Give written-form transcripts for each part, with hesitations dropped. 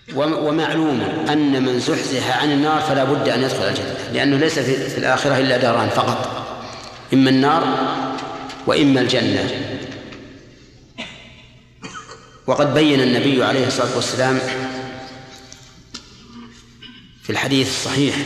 ومعلوم أن من زحزح عن النار فلا بد أن يدخل الجنة، لأنه ليس في الآخرة إلا داران فقط، إما النار وإما الجنة. وقد بين النبي عليه الصلاة والسلام في الحديث الصحيح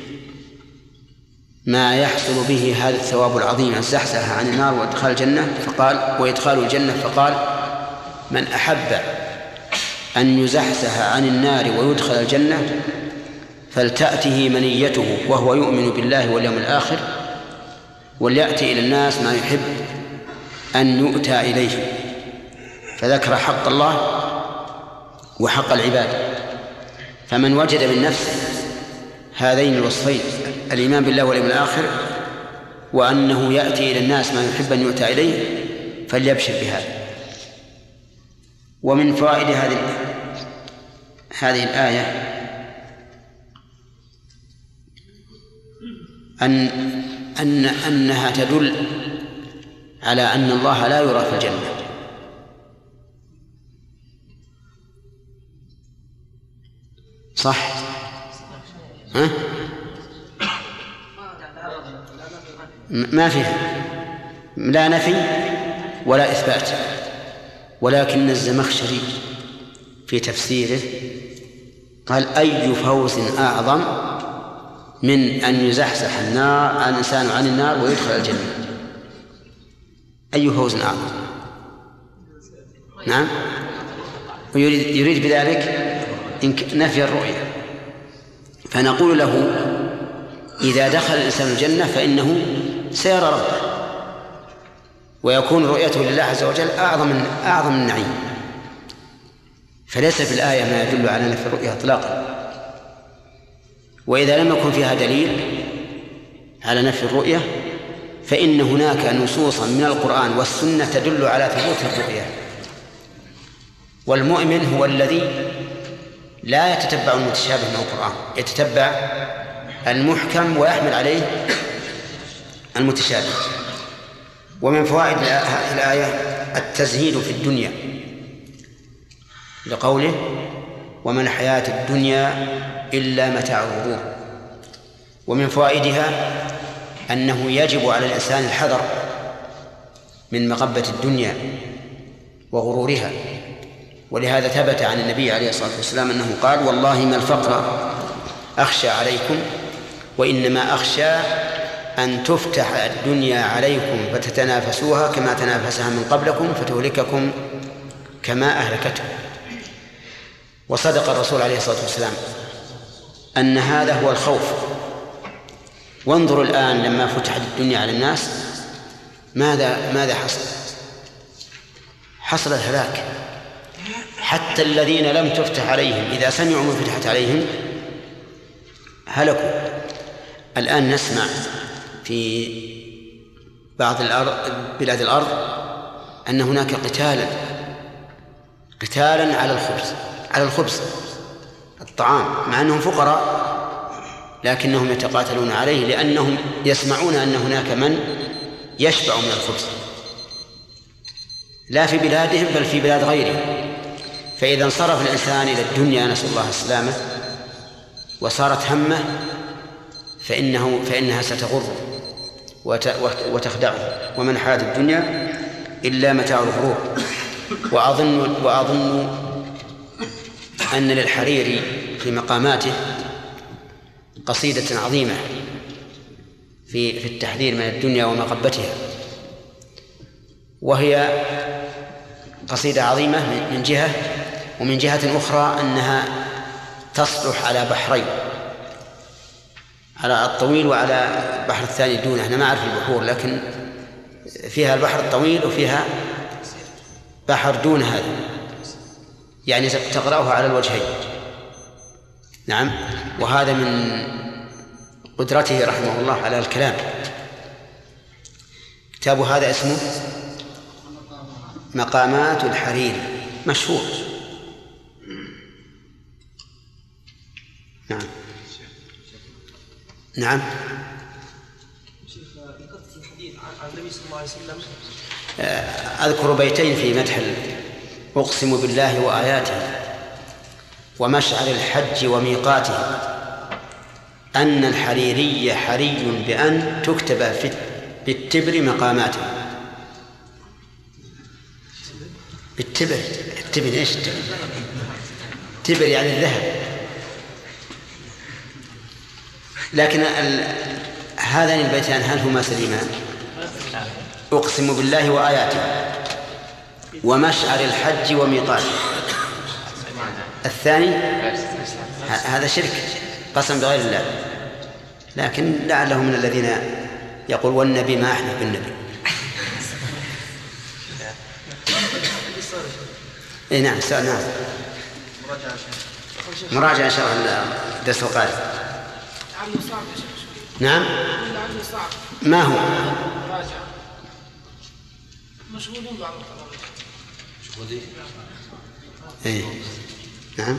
ما يحصل به هذا الثواب العظيم الزحزح عن النار وإدخال الجنة، فقال: من أحب أن يزحزح عن النار ويدخل الجنة فلتأته منيته وهو يؤمن بالله واليوم الآخر، وليأتي إلى الناس ما يحب أن يؤتى إليه. فذكر حق الله وحق العباد. فمن وجد من نفسه هذين الوصفين، الإيمان بالله واليوم الآخر وأنه يأتي إلى الناس ما يحب أن يؤتى إليه، فليبشر بهذا. ومن فوائد هذه الآية أنها تدل على أن الله لا يرى في الجنة. صح؟ ها؟ ما فيها لا نفي ولا إثبات، ولكن الزمخشري في تفسيره قال: أي فوز أعظم من أن يزحزح الإنسان عن النار ويدخل الجنة؟ أي فوز أعظم؟ نعم، ويريد بذلك نفي الرؤية. فنقول له: إذا دخل الإنسان الجنة فإنه سيرى ربه، ويكون رؤيته لله عز وجل أعظم النعيم. فليس في الآية ما يدل على نفي الرؤية إطلاقا. وإذا لم يكن فيها دليل على نفي الرؤية فإن هناك نصوصا من القرآن والسنة تدل على ثبوت الرؤية. والمؤمن هو الذي لا يتتبع المتشابه من القرآن، يتتبع المحكم ويحمل عليه المتشابه. ومن فوائد الآية التزهيد في الدنيا، لقوله: وما الحياة الدنيا إلا متاع الغرور. ومن فوائدها أنه يجب على الإنسان الحذر من مغبة الدنيا وغرورها. ولهذا ثبت عن النبي عليه الصلاة والسلام أنه قال: والله ما الفقر أخشى عليكم، وإنما أخشى أن تفتح الدنيا عليكم فتتنافسوها كما تنافسها من قبلكم فتهلككم كما أهلكتهم. وصدق الرسول عليه الصلاة والسلام أن هذا هو الخوف. وانظروا الآن لما فتحت الدنيا على الناس ماذا حصل الهلاك. حتى الذين لم تفتح عليهم إذا سمعوا من فتحت عليهم هلكوا. الآن نسمع في بعض بلاد الأرض أن هناك قتالا على الخبز الطعام، مع أنهم فقراء لكنهم يتقاتلون عليه، لأنهم يسمعون أن هناك من يشبع من الخبز، لا في بلادهم بل في بلاد غيرهم. فإذا انصرف الإنسان إلى الدنيا، نسأل الله السلامة، وصارت همه فإنها ستغره وتخدعه. ومن حياة الدنيا إلا متاع الغرور. وأظن أن للحريري في مقاماته قصيدة عظيمة في التحذير من الدنيا ومغبتها، وهي قصيدة عظيمة من جهة، ومن جهة أخرى أنها تصلح على بحرين، على الطويل وعلى البحر الثاني دونه. أنا ما أعرف البحور، لكن فيها البحر الطويل وفيها بحر دون هذا، يعني تقرأه على الوجهين. نعم، وهذا من قدرته رحمه الله على الكلام. كتاب هذا اسمه مقامات الحريري، مشهور. نعم. شيخ، ذكرت في الحديث عن النبي صلى الله عليه وسلم أذكر بيتين في مدح: أقسم بالله وآياته ومشعر الحج وميقاته أن الحريري حري بأن تكتب بالتبر مقاماته. بالتبر، التبر إيش التبر؟ تبر يعني الذهب. لكن هذان البيتان هل هما سليمان؟ أقسم بالله وآياته ومشعر الحج وميقاته. الثاني هذا شرك، قسم بغير الله، لكن لعله من الذين يقول والنبي ما أحلف بالنبي. إيه نعم نعم، مراجعة إن شاء الله الدرس القادم. نعم ما هو مشغولين بعض مشغولين. إيه نعم،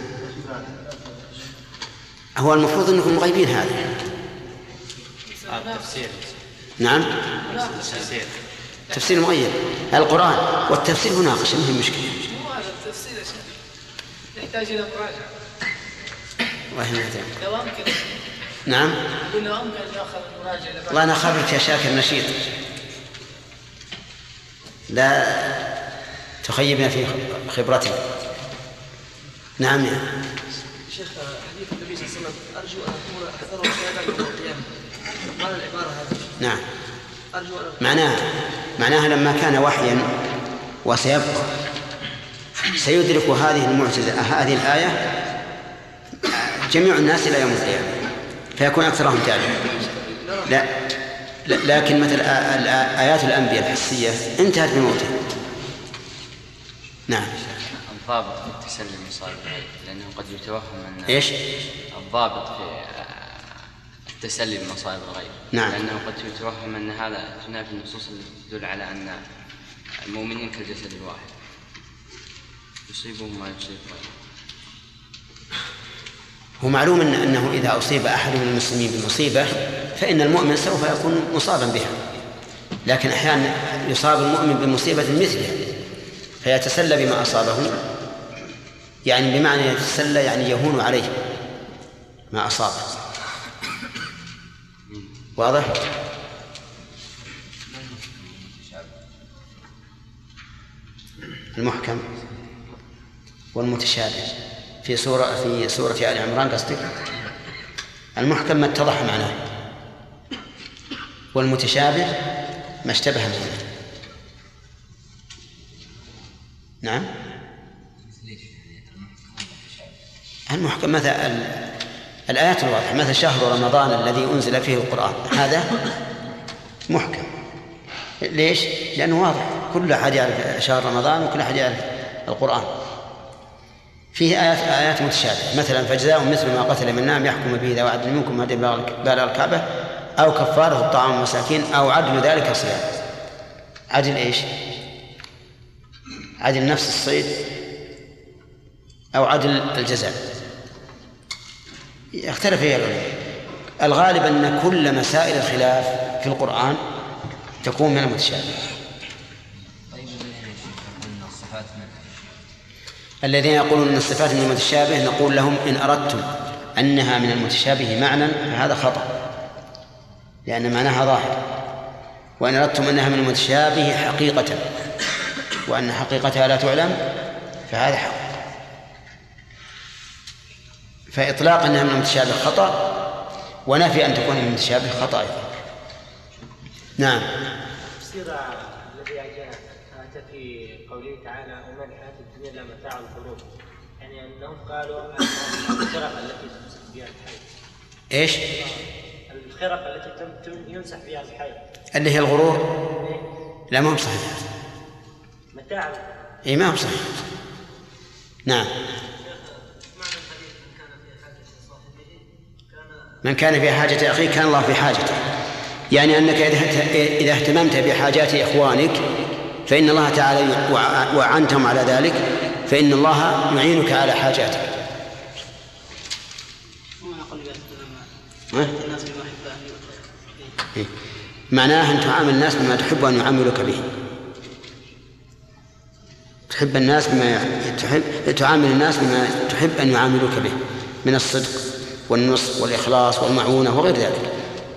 هو المفروض أنكم مغيبين هذا. التفسير نعم تفسير مغيب القرآن، والتفسير مناقشة ما هي مشكلة. مو هذا التفسير يا شيخ يحتاج إلى مراجعة. لو أمكن نعم لو أمكن نأخذ المراجعة. والله أنا خبرت يا شاكر نشيط، لا تخيبنا في خبرتك. نعم يا شيخ، حديث النبي صلى الله عليه وسلم أرجو أن أكون أحذرهم شهادة يوم القيامة. قال العبارة هذه. نعم أرجو أن معناها لما كان وحيا وسيبقى سيدرك هذه المعجزة، هذه الآية، جميع الناس إلى يوم القيامة، فيكون أكثرهم تعلم. لكن مثل آيات الأنبياء الحسية انتهت بموته. نعم. الضابط في التسلم مصائب الغيب، لأنه قد يتوهم أن إيش؟ الضابط في التسلي بمصائب الغيب، نعم. لأنه قد يتوهم أن هذا تنافي النصوص التي تدل على أن المؤمنين كالجسد الواحد يصيبهم ما يصيب غيره. هو معلوم أنه إذا أصيب أحد من المسلمين بمصيبة فإن المؤمن سوف يكون مصابا بها، لكن أحيانا يصاب المؤمن بمصيبة مثلها فيتسلى بما أصابه، يعني بمعنى يتسلى يعني يهون عليه ما أصابه. واضح؟ المحكم والمتشابه في سورة آل عمران قصدك؟ المحكم ما اتضح معناه، والمتشابه ما اشتبه معناه. نعم. المحكم مثل الآيات الواضحة، مثل شهر رمضان الذي أنزل فيه القرآن، هذا محكم. ليش؟ لأنه واضح، كل أحد يعرف شهر رمضان وكل أحد يعرف القرآن. فيه آيات متشابهة، مثلا فجزاء مثل ما قتل من نعم يحكم به ذوي عدل منكم هدي بالغ الكعبة أو كفارة طعام مساكين أو عدل ذلك صيام. عدل إيش؟ عدل نفس الصيد أو عدل الجزاء، يختلف فيها العلماء. الغالب أن كل مسائل الخلاف في القرآن تكون من المتشابه. الذين يقولون أن الصفات من المتشابه نقول لهم إن أردتم أنها من المتشابه معنى فهذا خطأ، لأن معناها ظاهر، وإن أردتم أنها من المتشابه حقيقة وأن حقيقتها لا تعلم فهذا حق. فإطلاق أنها من المتشابه خطأ، ونفي أن تكون من المتشابه خطأ أيضا. نعم. تفسير الذي أتى في قوله تعالى وما الحياة الدنيا إلا متاع الغرور، يعني أنهم قالوا الخرق التي تمسح بها الحي. إيش؟ الخرق التي يمسح بها الحي اللي هي الغرور. لا ما هو صحيح. متاع. إيه ما هو صحيح. نعم. من كان في حاجة أخيه كان الله في حاجته، يعني أنك إذا اهتممت بحاجات إخوانك فإن الله تعالى وعنتهم على ذلك فإن الله يعينك على حاجاتك. معناه أن تعامل الناس بما تحب أن يعاملك به. تحب الناس تعامل الناس بما تحب أن يعاملوك به من الصدق والنصح والإخلاص والمعونة وغير ذلك.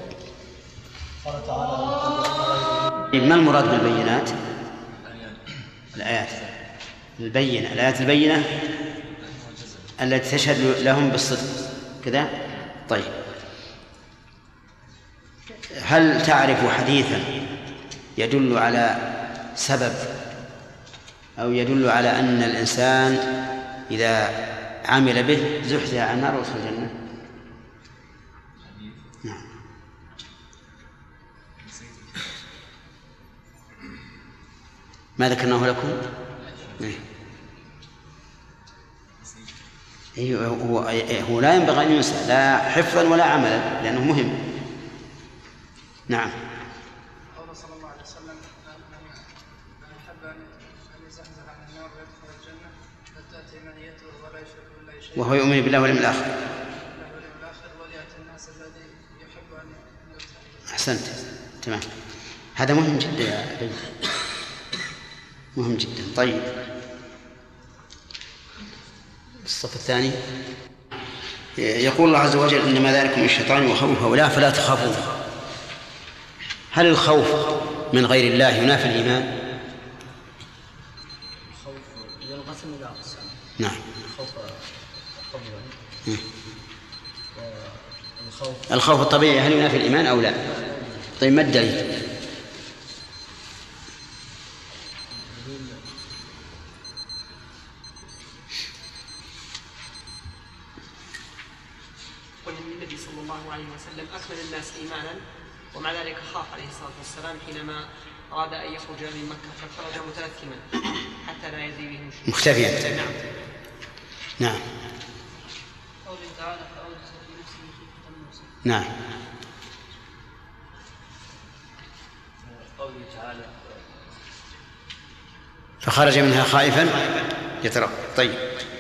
ما المراد بالبينات؟ الآيات البينة التي تشهد لهم بالصدق كذا. طيب، هل تعرف حديثا يدل على سبب أو يدل على أن الإنسان إذا عمل به زحزح عن النار ويدخل الجنة؟ نعم. ما ذكرناه لكم؟ هو لا ينبغي أن ينسى لا حفظا ولا عملا لأنه مهم. نعم. قال صلى الله عليه وسلم من أحب أن يزحزح عن النار ويدخل الجنة فتأتي منيته ولا يشرك بالله شيئا وهو يؤمن بالله واليوم الآخر وليأتي الناس الذي يحب أن يزحزح. أحسنت، تمام. هذا مهم جدا يا بنت، مهم جدا. طيب، الصف الثاني يقول الله عز وجل إنما ذلكم الشيطان وخوفه ولا فلا تخافوه. هل الخوف من غير الله ينافي الإيمان؟ الخوف ينقسم إلى أقسام. نعم. الخوف الطبيعي هل ينافي الإيمان أو لا؟ طيب، ما الدليل؟ النبي صلى الله عليه وسلم أكمل الناس إيمانا ومع ذلك خاف عليه الصلاة والسلام حينما أراد أن يخرج من مكة فخرج متلثما حتى لا يزي بهم شيء مختفيا. نعم. نعم. قوله تعالى فأوجس في نفسه خيفة موسى. نعم. قوله تعالى فخرج منها خائفا يترقب. طيب،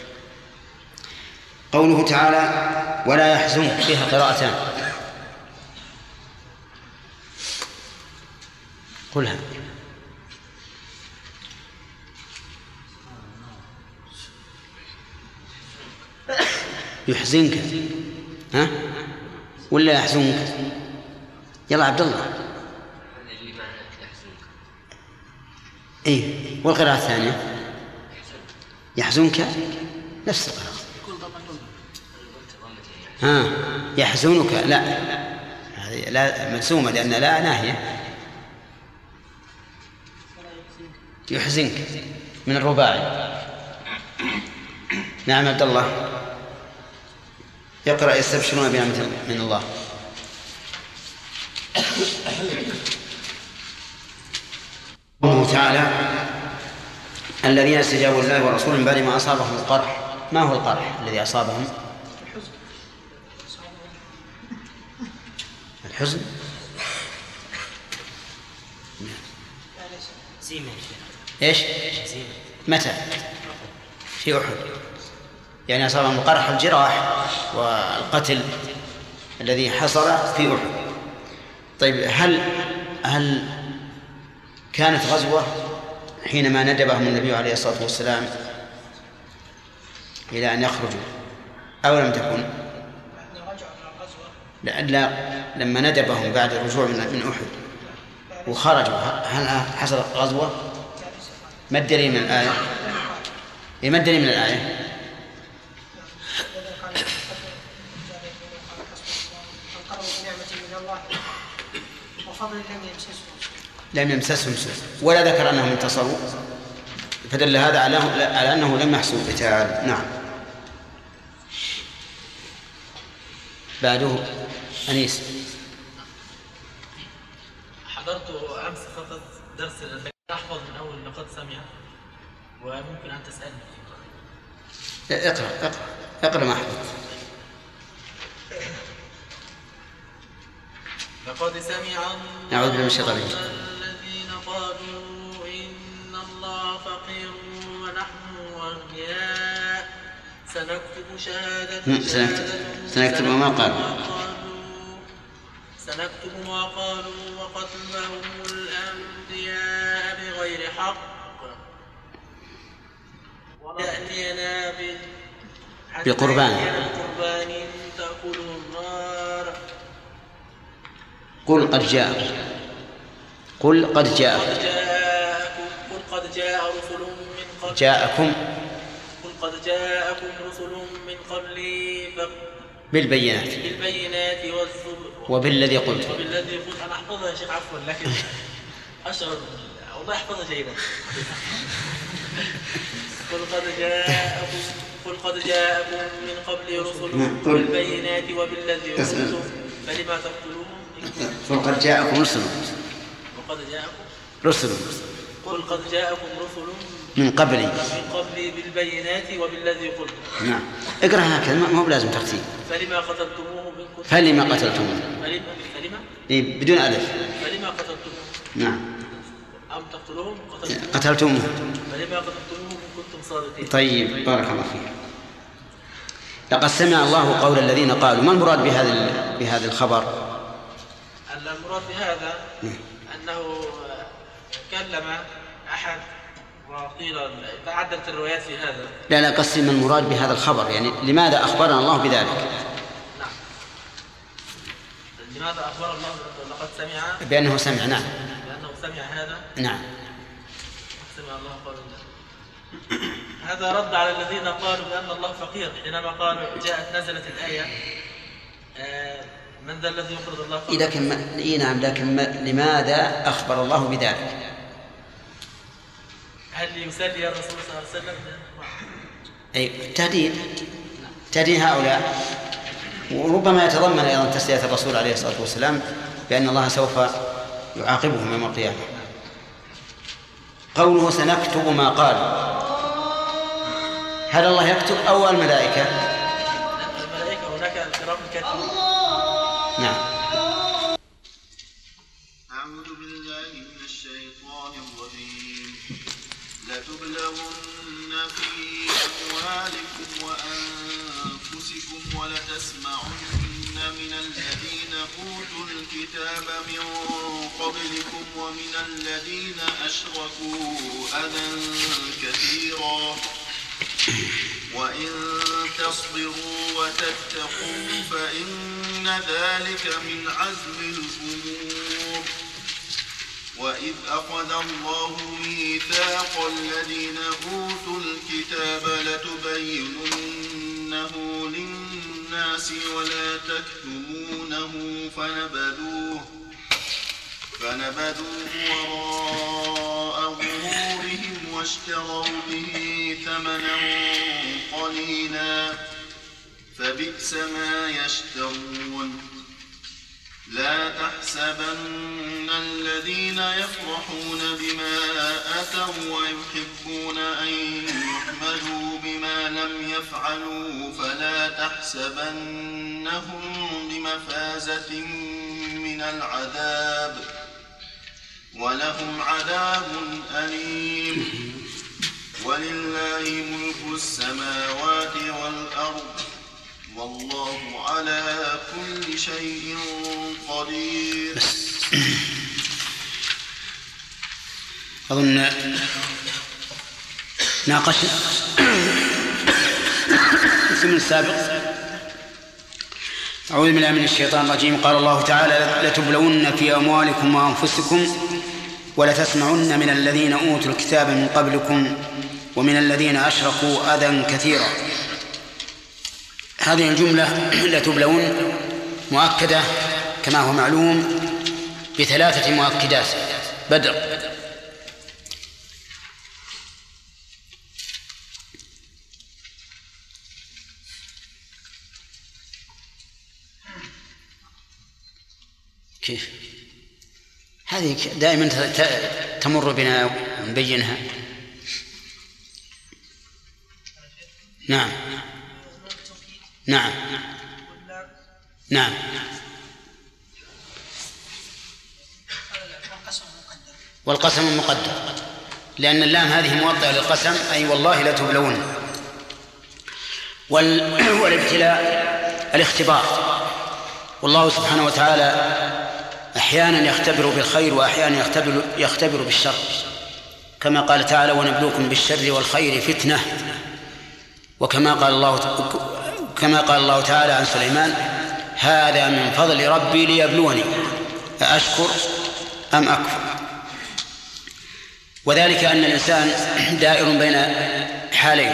قوله تعالى ولا يحزنك فيها قراءتان، قلها. يحزنك ها ولا يحزنك؟ يلا عبد الله. ايه، والقراءة الثانية يحزنك نفس القراءة. يحزنك لا، هذه لا مجزومة لأن لا ناهية. يحزنك من الرباعي. نعم عبد الله، يقرأ يستبشرون بنعمة من الله. قوله تعالى الذين استجابوا لله ورسوله من بعد ما أصابهم القرح. ما هو القرح الذي أصابهم؟ الحزن. ايش؟ متى؟ في أحد، يعني أصابهم القرح الجراح والقتل الذي حصل في أحد. طيب، هل كانت غزوة حينما ندبهم النبي عليه الصلاة والسلام إلى أن يخرجوا أو لم تكن؟ لا، لما ندبهم بعد الرجوع من أحد وخرجوا هل حصل غزوة؟ ما الدليل من الآية؟ ما الدليل من الآية؟ لم يمسسهم سوء ولا ذكر أنهم انتصروا، فدل هذا على أنه لم يحصل قتال. نعم. بعده أنيس. حضرت أمس فقط درس أحفظ من أول لقد سمع، وممكن أن تسألني. اقرأ ما حفظت. لقد سمع أعوذ بالله من الشيطان الرجيم. الذين قالوا إن الله فقير ونحن أغنياء سنكتب سنكتب ما قالوا وقتلهم الأنبياء بغير حق يأتينا بقربان تأكله النار. قل قد جاء، قل قد جاء، قل قد جاء رسل من قبل جاءكم، قل قد جاءكم رسل من قبلي بالبينات والزبر وبالذي قلت. أنا أحفظها يا شيخ عفوا، لكن أشعر والله أحفظها جيدا. قل قد جاءكم من قبل رسل بالبينات وبالذي قلتم فلما تقتلوهم. قل قد جاءكم رسل قل قد جاءكم رسل من قبلي بالبينات وبالذي قلتم. نعم، اقرأ هكذا، ما هو لازم ترتيب. فلما قتلتموه من كنتم فلما قتلتموه بدون ألف. فلما قتلتموه. نعم. أم تقتلوهم قتلتموه. فلما قتلتموه من كنتم صادقين. طيب، بارك الله فيك. لقد سمع الله قول الذين قالوا. ما المراد بهذا الخبر؟ المراد بهذا أنه كلم أحد وقيل تعددت الروايات في هذا. لا قسم المراد بهذا الخبر، يعني لماذا أخبرنا الله بذلك؟ نعم، لماذا أخبر الله لقد سمع بأنه سمع. نعم، لأنه سمع هذا. نعم، سمع الله قول الله. هذا رد على الذين قالوا بأن الله فقير، حينما قالوا نزلت الآية من ذا الذي يقرض الله قرضا. لكن لماذا أخبر الله بذلك؟ هل يسلي الرسول صلى الله عليه وسلم؟ أي تهديد هؤلاء، وربما يتضمن أيضا تسلية الرسول عليه الصلاة والسلام بأن الله سوف يعاقبهم يوم القيامة. قوله سنكتب ما قال، هل الله يكتب أو الملائكة؟ الملائكة هناك الكرام الكاتبون. نعم. أعوذ بالله من الشيطان الرجيم. لتبلغن في أموالكم وأنفسكم ولتسمعن من الذين أوتوا الكتاب من قبلكم ومن الذين أشركوا أذى كثيرا وإن تصبروا وتتقوا فإن ذلك من عزم الأمور. وإذ أخذ الله ميثاق الذين أوتوا الكتاب لتبيننه للناس ولا تكتمونه فنبذوه وراء ظهورهم واشتروا به ثمنا قليلا فبئس ما يشترون. لا تحسبن الذين يفرحون بما أتوا ويحبون أن يحمدوا بما لم يفعلوا فلا تحسبنهم بمفازة من العذاب ولهم عذاب أليم. ولله ملك السماوات والأرض والله على كل شيء قدير. أظن ناقشنا الاسم السابق. أعوذ بالله من الشيطان الرجيم. قال الله تعالى لتبلون في أموالكم وأنفسكم ولتسمعن من الذين أوتوا الكتاب من قبلكم ومن الذين أشركوا أذى كثيرا. هذه الجملة لتبلون مؤكدة كما هو معلوم بثلاثة مؤكدات. بدر. كيف هذه دائما تمر بنا ونبينها. نعم نعم نعم. والقسم مقدر لأن اللام هذه موضع للقسم أي والله لا تبلون. والابتلاء الاختبار، والله سبحانه وتعالى أحيانا يختبر بالخير وأحيانا يختبر بالشر كما قال تعالى ونبلوكم بالشر والخير فتنة، وكما قال الله تعالى عن سليمان هذا من فضل ربي ليبلوني أأشكر أم أكفر. وذلك أن الإنسان دائر بين حالين،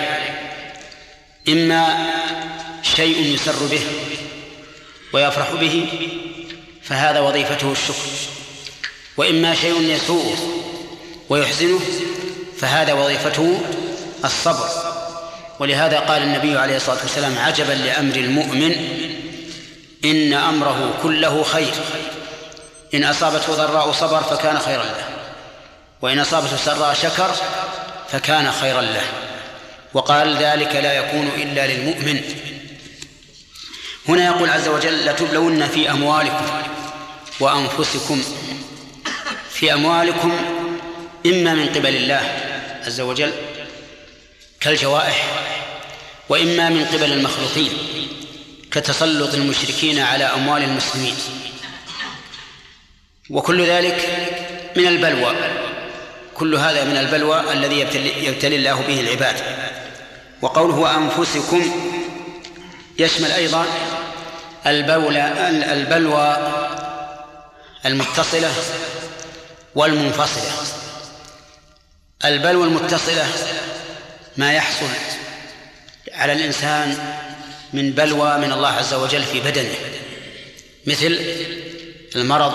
إما شيء يسر به ويفرح به فهذا وظيفته الشكر، وإما شيء يسوءه ويحزنه فهذا وظيفته الصبر. ولهذا قال النبي عليه الصلاة والسلام عجبا لأمر المؤمن إن أمره كله خير، إن أصابته ضراء صبر فكان خيرا له، وإن أصابته سراء شكر فكان خيرا له. وقال ذلك لا يكون إلا للمؤمن. هنا يقول عز وجل لتبلون في أموالكم وأنفسكم. في أموالكم إما من قبل الله عز وجل كالجوائح، وإما من قبل المخلوقين كتسلط المشركين على أموال المسلمين، وكل ذلك من البلوى. كل هذا من البلوى الذي يبتلي الله به العباد. وقوله وأنفسكم يشمل أيضا البلوى المتصلة والمنفصلة. البلوى المتصلة ما يحصل على الإنسان من بلوى من الله عز وجل في بدنه، مثل المرض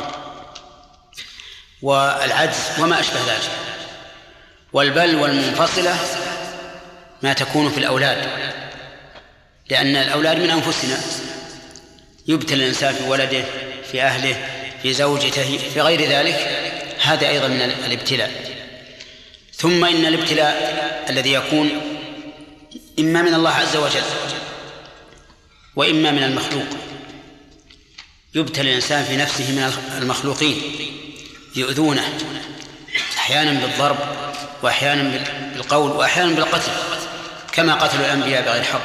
والعجز وما أشبه ذلك. والبلوى المنفصلة ما تكون في الأولاد، لأن الأولاد من أنفسنا، يبتلى الإنسان في ولده، في أهله، في زوجته، في غير ذلك، هذا أيضا من الابتلاء. ثم إن الابتلاء الذي يكون إما من الله عز وجل وإما من المخلوق. يبتلى الإنسان في نفسه من المخلوقين يؤذونه أحيانا بالضرب وأحيانا بالقول وأحيانا بالقتل، كما قتلوا الأنبياء بغير حق.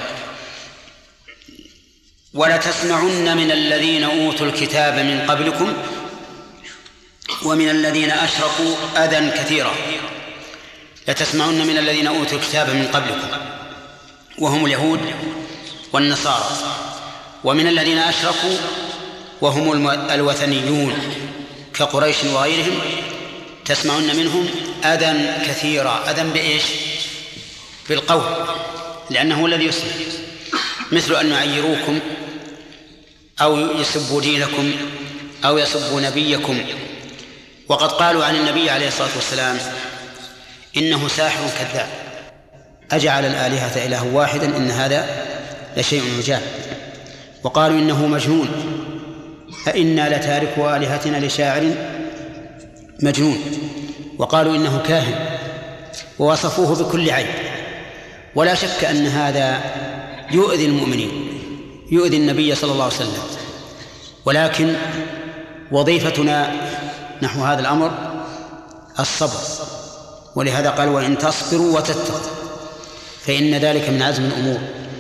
ولتسمعن من الذين أوتوا الكتاب من قبلكم ومن الذين أشركوا أذى كثيرا. لتسمعن من الذين أوتوا الكتاب من قبلكم وهم اليهود والنصارى، ومن الذين أشركوا وهم الوثنيون كقريش وغيرهم، تسمعن منهم أذى كثيرا. أذى بإيش؟ بالقول، لأنه الذي يسمع، مثل أن يعيروكم أو يسبوا دينكم أو يسبوا نبيكم. وقد قالوا عن النبي عليه الصلاة والسلام إنه ساحر كذاب، أجعل الآلهة إله واحدا إن هذا لشيء عجاب. وقالوا إنه مجنون، أئنا لتاركوا آلهتنا لشاعر مجنون. وقالوا إنه كاهن، ووصفوه بكل عيب. ولا شك أن هذا يؤذي المؤمنين، يؤذي النبي صلى الله عليه وسلم، ولكن وظيفتنا نحو هذا الأمر الصبر. ولهذا قال وإن تصبروا وتتقوا فإن ذلك من عزم الأمور.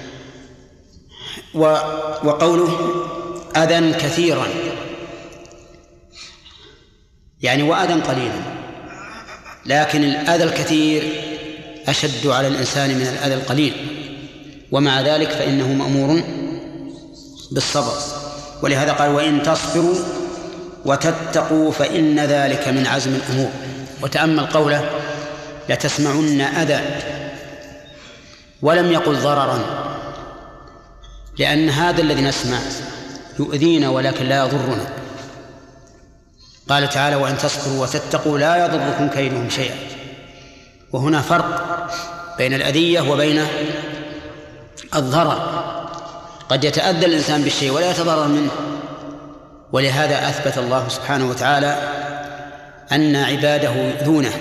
وقوله أذى كثيرا يعني وأذى قليلا، لكن الأذى الكثير أشد على الإنسان من الأذى القليل، ومع ذلك فإنه مأمور بالصبر. ولهذا قال وإن تصبروا وتتقوا فإن ذلك من عزم الأمور. وتأمل قوله لتسمعن أذى، ولم يقل ضررا، لأن هذا الذي نسمع يؤذينا ولكن لا يضرنا. قال تعالى وإن تصبروا وتتقوا لا يضركم كيدهم شيئا. وهنا فرق بين الأذية وبين الضرر. قد يتأذى الإنسان بالشيء ولا يتضرر منه. ولهذا أثبت الله سبحانه وتعالى أن عباده يؤذونه،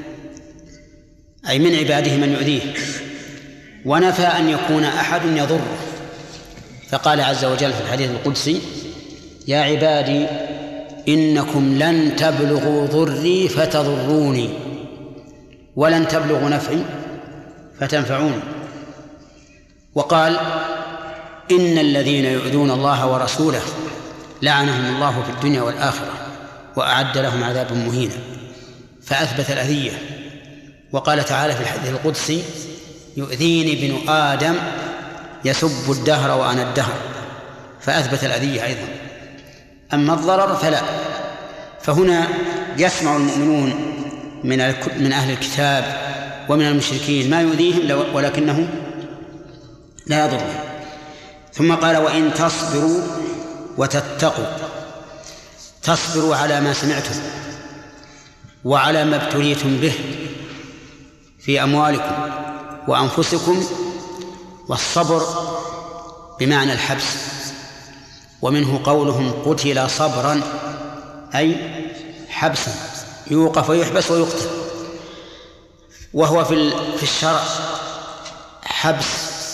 أي من عباده من يؤذيه، ونفى أن يكون أحد يضره. فقال عز وجل في الحديث القدسي يا عبادي إنكم لن تبلغوا ضري فتضروني ولن تبلغوا نفعي فتنفعوني. وقال إن الذين يؤذون الله ورسوله لعنهم الله في الدنيا والآخرة وأعد لهم عذابا مهينا. فأثبت الأذية وقال تعالى في الحديث القدسي: يؤذيني ابن آدم يسب الدهر وأنا الدهر، فأثبت الأذية أيضا. أما الضرر فلا. فهنا يسمع المؤمنون من أهل الكتاب ومن المشركين ما يؤذيهم ولكنه لا يضرهم. ثم قال: وإن تصبروا وتتقوا. تصبروا على ما سمعتم وعلى ما ابتليتم به في أموالكم وأنفسكم. والصبر بمعنى الحبس، ومنه قولهم: قتل صبرا، أي حبسا، يوقف ويحبس ويقتل. وهو في الشرع حبس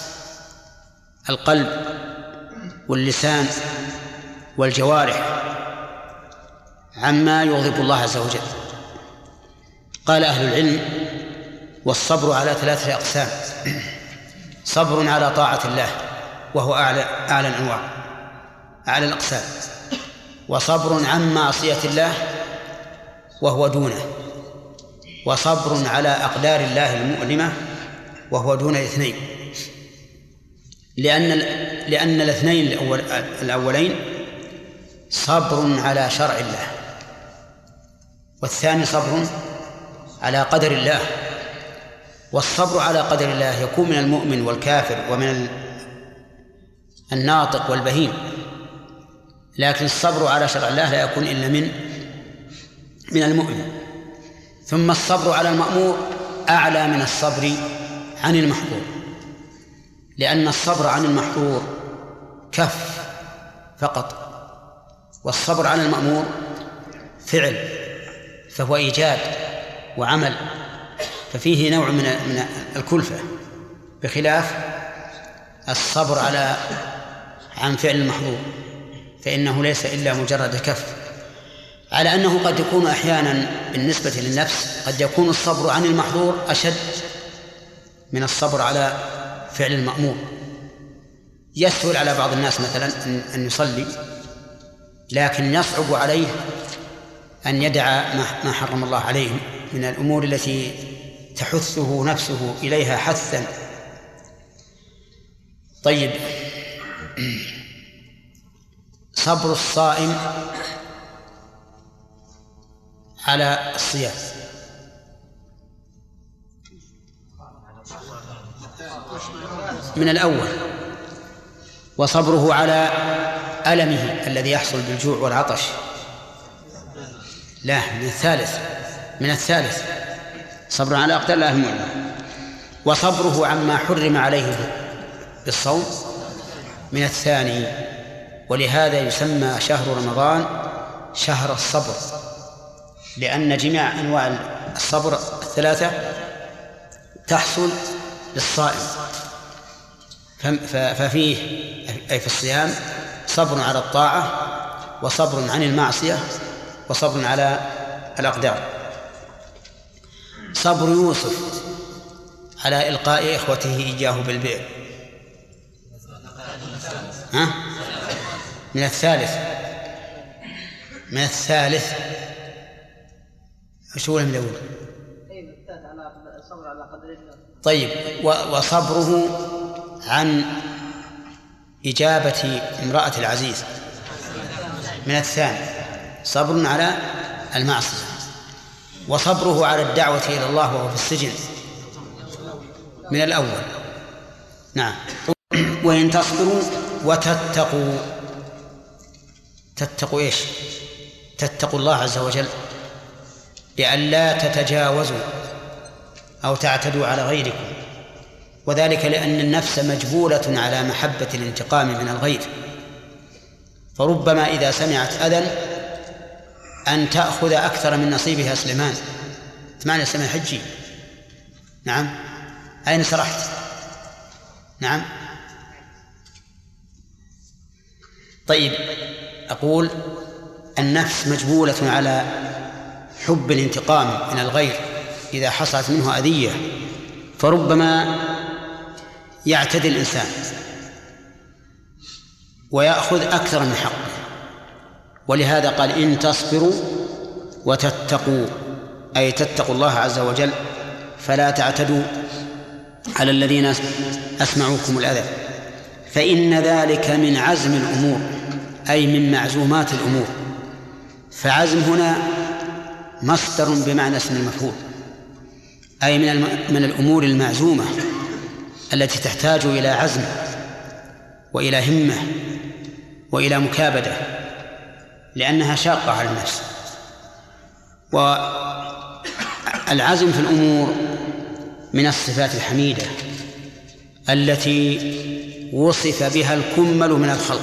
القلب واللسان والجوارح عما يغضب الله عز وجل. قال أهل العلم: والصبر على 3 أقسام: صبر على طاعة الله وهو أعلى الأنواع، أعلى الأقسام، وصبر عن معصية الله وهو دونه، وصبر على أقدار الله المؤلمة وهو دون الاثنين، لأن الاثنين الأولين صبر على شرع الله، والثاني صبر على قدر الله. والصبر على قدر الله يكون من المؤمن والكافر ومن الناطق والبهيم، لكن الصبر على شرع الله لا يكون إلا من المؤمن. ثم الصبر على المأمور أعلى من الصبر عن المحظور، لأن الصبر عن المحظور كف فقط، والصبر عن المأمور فعل، فهو إيجاد وعمل، ففيه نوع من الكلفة، بخلاف الصبر عن فعل المحظور فإنه ليس إلا مجرد كف. على أنه قد يكون أحيانا بالنسبة للنفس قد يكون الصبر عن المحظور أشد من الصبر على فعل المأمور. يسهل على بعض الناس مثلا أن يصلي، لكن يصعب عليه أن يدع ما حرم الله عليه من الأمور التي تحثه نفسه إليها حثا. طيب، صبر الصائم على الصيام من الأول، وصبره على ألمه الذي يحصل بالجوع والعطش لا من الثالث صبر على أقدار الله المؤلمة. وصبره عما حرم عليه بالصوم من الثاني. ولهذا يسمى شهر رمضان شهر الصبر، لأن جميع أنواع الصبر 3 تحصل للصائم. ففيه أي في الصيام صبر على الطاعة، وصبر عن المعصية، وصبر على الأقدار. صبر يوسف على إلقاء إخوته إياه بالبئر من الثالث شو من الأول؟ طيب، وصبره عن إجابة امرأة العزيز من الثاني، صبر على المعصية. وصبره على الدعوة إلى الله وهو في السجن من الأول. نعم. وإن تصبروا وتتقوا. تتقوا إيش؟ تتقوا الله عز وجل بأن لا تتجاوزوا أو تعتدوا على غيركم، وذلك لأن النفس مجبولة على محبة الانتقام من الغير، فربما إذا سمعت أذى أن تأخذ أكثر من نصيبها. سليمان تسمعني سمع حجي؟ نعم. أين سرحت؟ نعم. طيب، أقول النفس مجبولة على حب الانتقام من الغير إذا حصلت منه أذية، فربما يعتدي الإنسان ويأخذ أكثر من حقه. ولهذا قال: إن تصبروا وتتقوا، أي تتقوا الله عز وجل فلا تعتدوا على الذين أسمعوكم الأذى فإن ذلك من عزم الأمور أي من معزومات الأمور. فعزم هنا مصدر بمعنى اسم المفعول أي من الأمور المعزومة التي تحتاج إلى عزم وإلى همة وإلى مكابدة لأنها شاقة على النفس. والعزم في الأمور من الصفات الحميدة التي وصف بها الكمل من الخلق.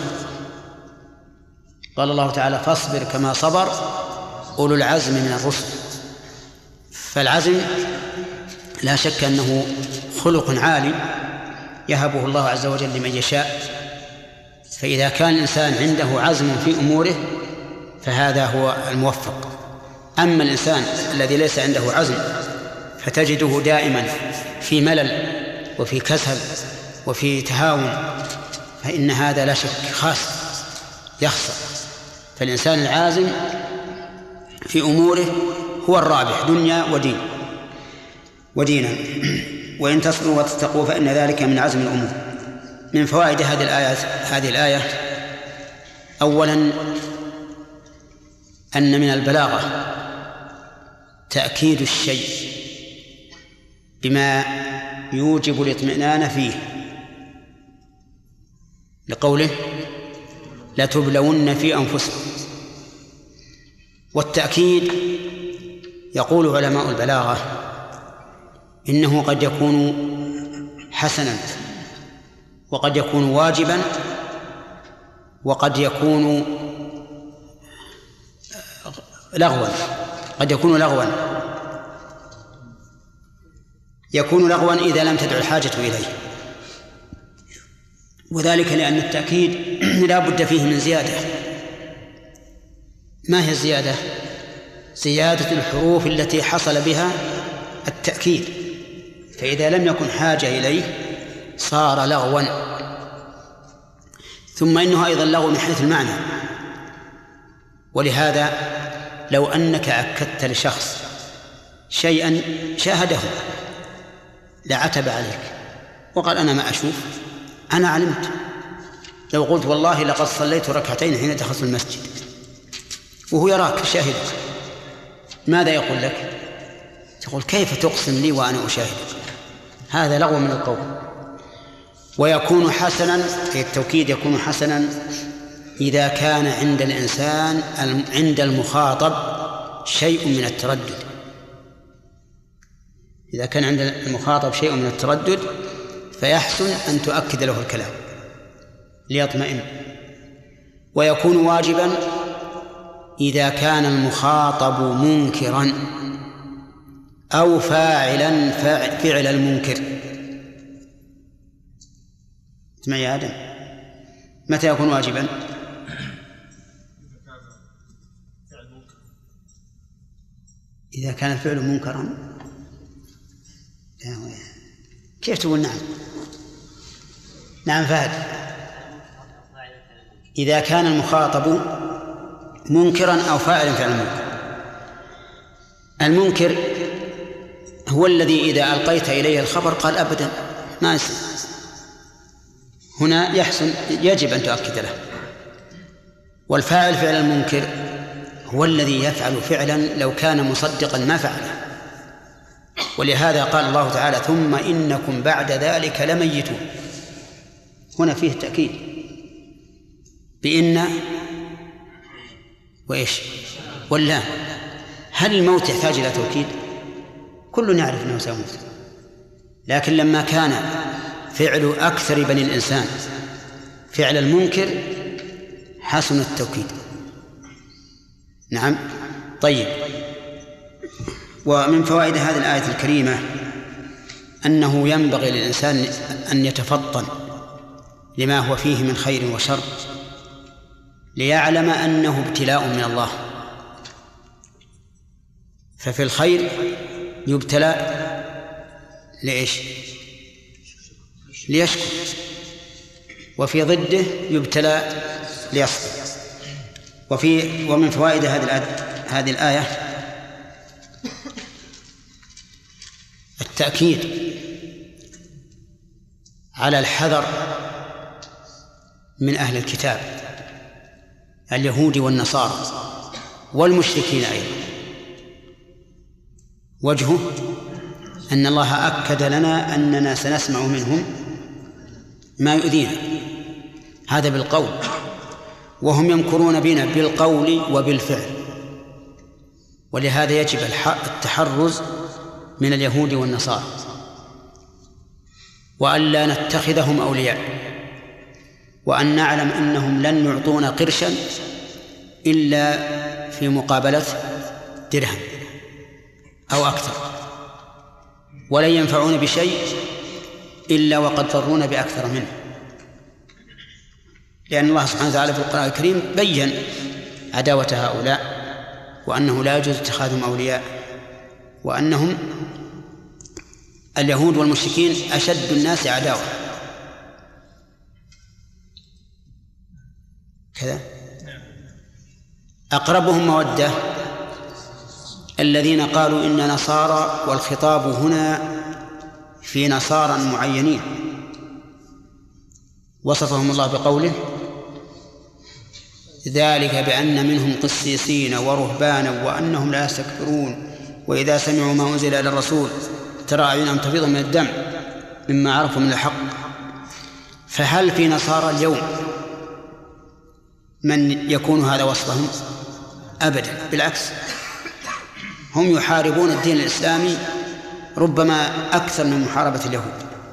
قال الله تعالى فاصبر كما صبر أولو العزم من الرسل. فالعزم لا شك أنه خلق عالي يهبه الله عز وجل لمن يشاء. فإذا كان الإنسان عنده عزم في أموره فهذا هو الموفق. أما الإنسان الذي ليس عنده عزم فتجده دائما في ملل وفي كسل وفي تهاون فإن هذا لا شك خاسر يخسر. فالإنسان العازم في أموره هو الرابح دنيا ودينا. وإن تصبروا وتتقوا فإن ذلك من عزم الأمور. من فوائد هذه الآية أولا أن من البلاغة تأكيد الشيء بما يوجب الاطمئنان فيه لقوله لتبلون في أنفسكم. والتأكيد يقول علماء البلاغة إنه قد يكون حسنا وقد يكون واجبا وقد يكون لغوا. قد يكون لغوا إذا لم تدع الحاجة إليه. وذلك لأن التأكيد لا بد فيه من زيادة. ما هي الزيادة؟ زيادة الحروف التي حصل بها التأكيد. فإذا لم يكن حاجة إليه صار لغوا. ثم إنه أيضا لغو من حيث المعنى. ولهذا لو أنك أكدت لشخص شيئا شاهده لعتب عليك وقال أنا ما أشوف أنا علمت. لو قلت والله لقد صليت ركعتين حين دخلت المسجد وهو يراك شاهدك ماذا يقول لك؟ تقول كيف تقسم لي وأنا أشاهدك؟ هذا لغو من القول. ويكون حسنا التوكيد يكون حسنا إذا كان عند الإنسان عند المخاطب شيء من التردد. إذا كان عند المخاطب شيء من التردد فيحسن أن تؤكد له الكلام ليطمئن. ويكون واجبا إذا كان المخاطب منكرا أو فاعلا فعل المنكر. اسمع يا آدم متى يكون واجبا؟ إذا كان الفعل منكرا. كيف تقول نعم؟ نعم فهد. إذا كان المخاطب منكرا أو فاعلا فعل المنكر. المنكر هو الذي إذا ألقيت إليه الخبر قال أبدا ما يصير. هنا يحسن يجب أن تؤكد له. والفاعل فعل المنكر هو الذي يفعل فعلا لو كان مصدقا ما فعله. ولهذا قال الله تعالى ثم إنكم بعد ذلك لميتون. هنا فيه تأكيد بإن وإيش واللام. هل الموت يحتاج إلى توكيد؟ كل يعرف أنه سيموت. لكن لما كان فعل أكثر بني الإنسان فعل المنكر حسن التوكيد. نعم. طيب. ومن فوائد هذه الآية الكريمة أنه ينبغي للإنسان أن يتفطن لما هو فيه من خير وشر ليعلم أنه ابتلاء من الله. ففي الخير يبتلى لإيش؟ ليشكر. وفي ضده يبتلى ليصبر. ومن فوائد هذه الآية التأكيد على الحذر من أهل الكتاب اليهود والنصارى والمشركين أيضا. وجهه أن الله أكد لنا أننا سنسمع منهم ما يؤذينا، هذا بالقول، وهم يمكرون بنا بالقول وبالفعل، ولهذا يجب التحرز من اليهود والنصارى وألا نتخذهم أولياء، وأن نعلم أنهم لن يعطونا قرشا إلا في مقابلة درهم أو أكثر، ولن ينفعون بشيء إلا وقد ضرونا بأكثر منه، لأن الله سبحانه وتعالى في القرآن الكريم بيّن عداوة هؤلاء وأنه لا يجوز اتخاذهم أولياء، وأنهم اليهود والمشركين أشد الناس عداوة. كذا أقربهم مودة الذين قالوا إن نصارى، والخطاب هنا في نصارى معينين وصفهم الله بقوله: ذلك بأن منهم قسيسين ورهبانا وأنهم لا يستكبرون وإذا سمعوا ما أنزل إلى الرسول ترى أعينهم تفيض من الدمع مما عرفوا من الحق. فهل في نصارى اليوم من يكون هذا وصفهم؟ أبدا، بالعكس، هم يحاربون الدين الإسلامي ربما أكثر من محاربة اليهود،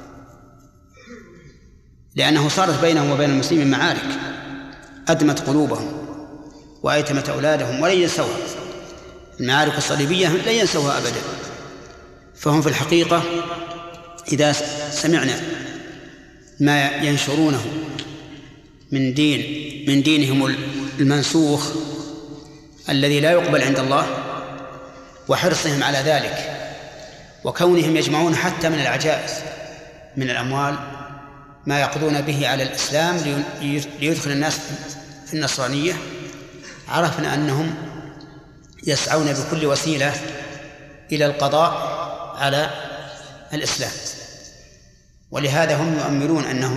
لأنه صارت بينهم وبين المسلمين معارك أدمت قلوبهم وأيتمت أولادهم ولن ينسوها. المعارك الصليبية لن ينسوها أبدا. فهم في الحقيقة إذا سمعنا ما ينشرونه من دينهم المنسوخ الذي لا يقبل عند الله، وحرصهم على ذلك، وكونهم يجمعون حتى من العجائز من الأموال ما يقضون به على الإسلام ليدخل الناس في النصرانية، عرفنا أنهم يسعون بكل وسيلة إلى القضاء على الإسلام. ولهذا هم يؤملون أنهم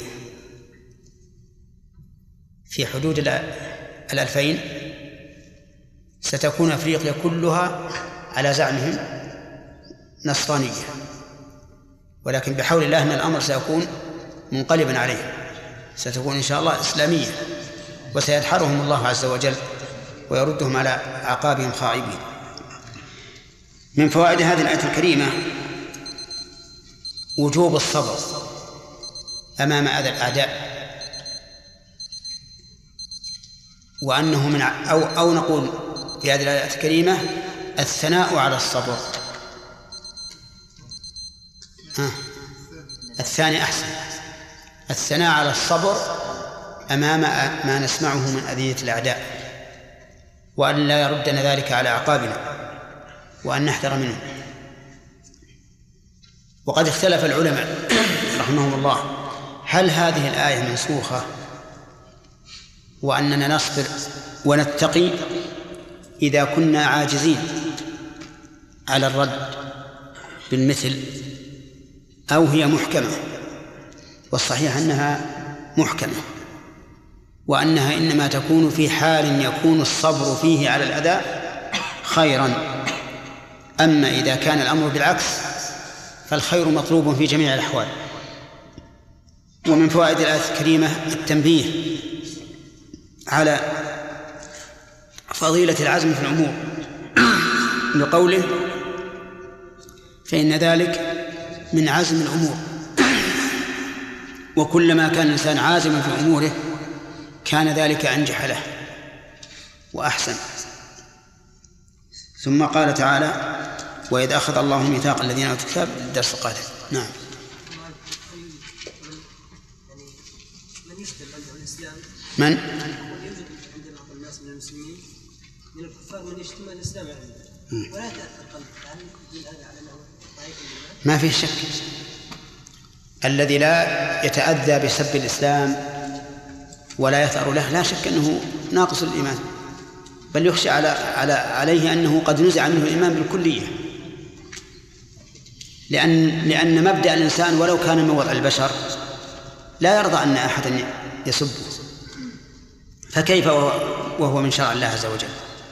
في حدود 2000 ستكون أفريقيا كلها على زعمهم نصرانية، ولكن بحول الله أن الأمر سيكون منقلبا عليهم، ستكون إن شاء الله إسلامية، وسيدحرهم الله عز وجل ويردهم على أعقابهم خائبين. من فوائد هذه الآية الكريمة وجوب الصبر أمام أذى الأعداء، وأنه من أو نقول في هذه الآية الكريمة الثناء على الصبر. الثاني أحسن، الثناء على الصبر أمام ما نسمعه من أذية الأعداء، وأن لا يردنا ذلك على أعقابنا، وأن نحذر منه. وقد اختلف العلماء رحمهم الله هل هذه الآية منسوخة وأننا نصبر ونتقي إذا كنا عاجزين على الرد بالمثل، أو هي محكمة. والصحيح أنها محكمة، وأنها إنما تكون في حال يكون الصبر فيه على الأذى خيرا. أما إذا كان الأمر بالعكس فالخير مطلوب في جميع الأحوال. ومن فوائد الآية الكريمة التنبيه على فضيلة العزم في الأمور بقوله: فإن ذلك من عزم الأمور. وكلما كان الإنسان عازما في أموره كان ذلك أنجح له وأحسن. ثم قال تعالى: وإذ أخذ الله ميثاق الذين أوتوا الكتاب. الدرس القادم. نعم. من يسلم عند الإسلام؟ من؟ يوجد عند بعض الناس من المسلمين من الكفار من يشتم الإسلام عنده ولا تأثر قلبه، هل يدل هذا على أنه ضعيف الإيمان؟ ما فيه شك. الذي لا يتأذى بسب الإسلام ولا يثأر له لا شك أنه ناقص الإيمان، بل يخشى عليه أنه قد نزع منه الإيمان بالكلية. لأن مبدأ الإنسان ولو كان من وضع البشر لا يرضى أن أحدا يسبه، فكيف وهو من شرع الله عز وجل.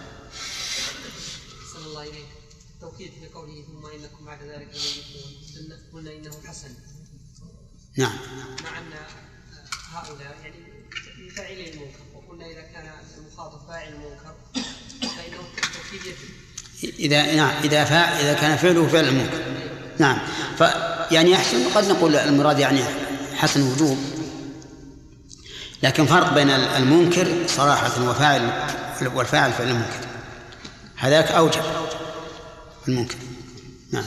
صلى الله عليه توكيد في قوله ثم إنكم بعد ذلك لميتون، قلنا إنه حسن. نعم. مع أن هؤلاء يعني فاعلي المنكر، وقلنا إذا كان المخاطب فاعل المنكر فإنه التوكيد يجب. إذا كان فعله فعل المنكر. نعم. يعني يحسن، قد نقول المراد يعني حسن وجوب، لكن فرق بين المنكر صراحة والفاعل فعل المنكر، هذاك أوجب المنكر. نعم.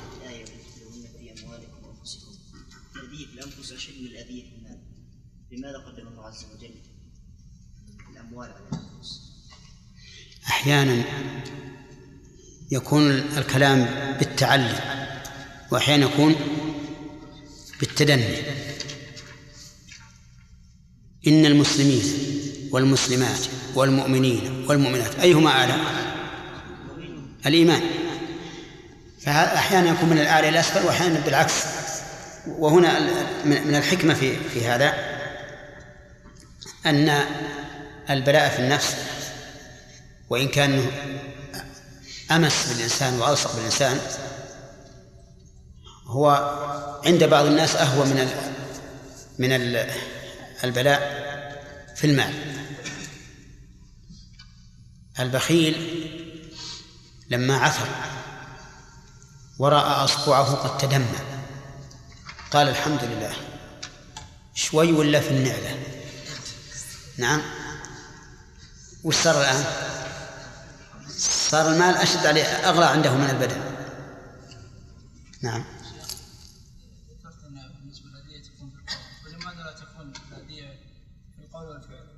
لماذا قدم الله عز وجل الأموال على الأنفس؟ أحيانا يكون الكلام بالتعلي، وأحيانا يكون بالتدني. إن المسلمين والمسلمات والمؤمنين والمؤمنات أيهما أعلى؟ الإيمان. فأحيانا يكون من الأعلى إلى الأسفل، وأحيانا بالعكس. وهنا من الحكمة في هذا أن البلاء في النفس وإن كان أمس بالإنسان وألصق بالإنسان هو عند بعض الناس أهوى من البلاء في المال. البخيل لما عثر ورأى أصبعه قد تدمى قال الحمد لله، شوي ولا في النعلة. نعم. وش صار الآن؟ صار المال أشد عليه، أغلى عنده من البدن. نعم. ذكرت أن بالنسبة للهدية تكون في القول، ولماذا لا تكون الهدية في القول والفعل؟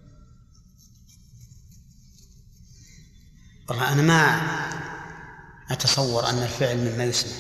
والله أنا ما أتصور أن الفعل مما يسمع،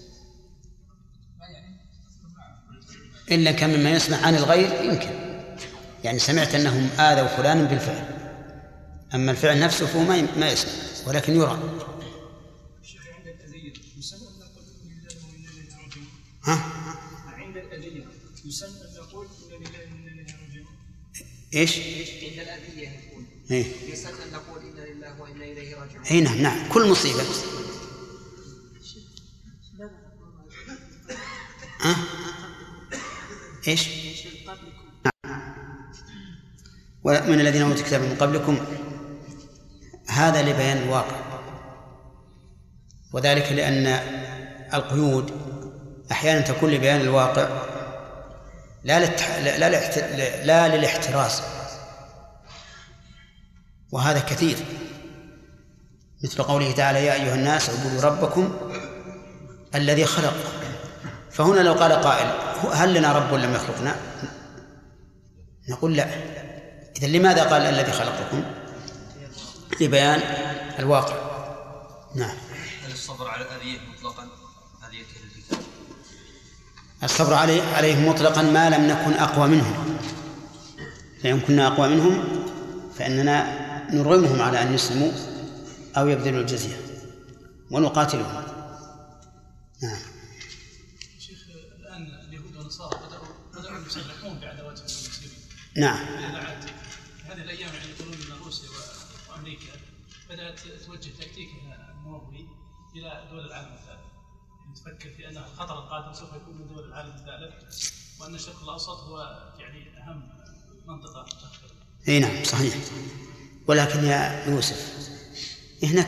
إلا كان مما يسمع عن الغير يمكن، يعني سمعت أنهم آذوا فلانا بالفعل، أما الفعل نفسه فهو ما يسمع ولكن يرى. عند الأذية يسمى أن نقول إن لله وإنا إليه راجعون. عند الأذية يسمى أن نقول إن لله وإنا إليه راجعون. إيش؟ عند الأذية يكون يسمى أن نقول إن لله وإنا إليه راجعون. أي نعم. كل مصيبة. إيش؟ ومن الذين أوتوا الكتاب من قبلكم، هذا لبيان الواقع، وذلك لأن القيود أحيانا تكون لبيان الواقع لا للاحتراز، وهذا كثير، مثل قوله تعالى يا أيها الناس اعبدوا ربكم الذي خلقكم. فهنا لو قال قائل هل لنا رب لم يخلقنا؟ نقول لا. إذن لماذا قال الذي خلقكم؟ لبيان الواقع. نعم. هل الصبر على الأذية مطلقا أذية الكتاب؟ الصبر عليهم مطلقا ما لم نكن أقوى منهم، فإن كنا أقوى منهم فإننا نرغمهم على أن يسلموا أو يبذلوا الجزية ونقاتلهم. نعم. شيخ الآن اليهود والنصارى بدأوا يسلحون بعداوتهم للمسلمين. نعم. هذه الأيام يعني يقولون أن روسيا وأمريكا بدأت توجه تكتيكها الموضوعي إلى دول العالم الثالث، تفكر في أن الخطر القادم سوف يكون من دول العالم الثالث، وأن الشرق الأوسط هو يعني أهم منطقة تأثر. اي نعم صحيح. ولكن يا يوسف هنا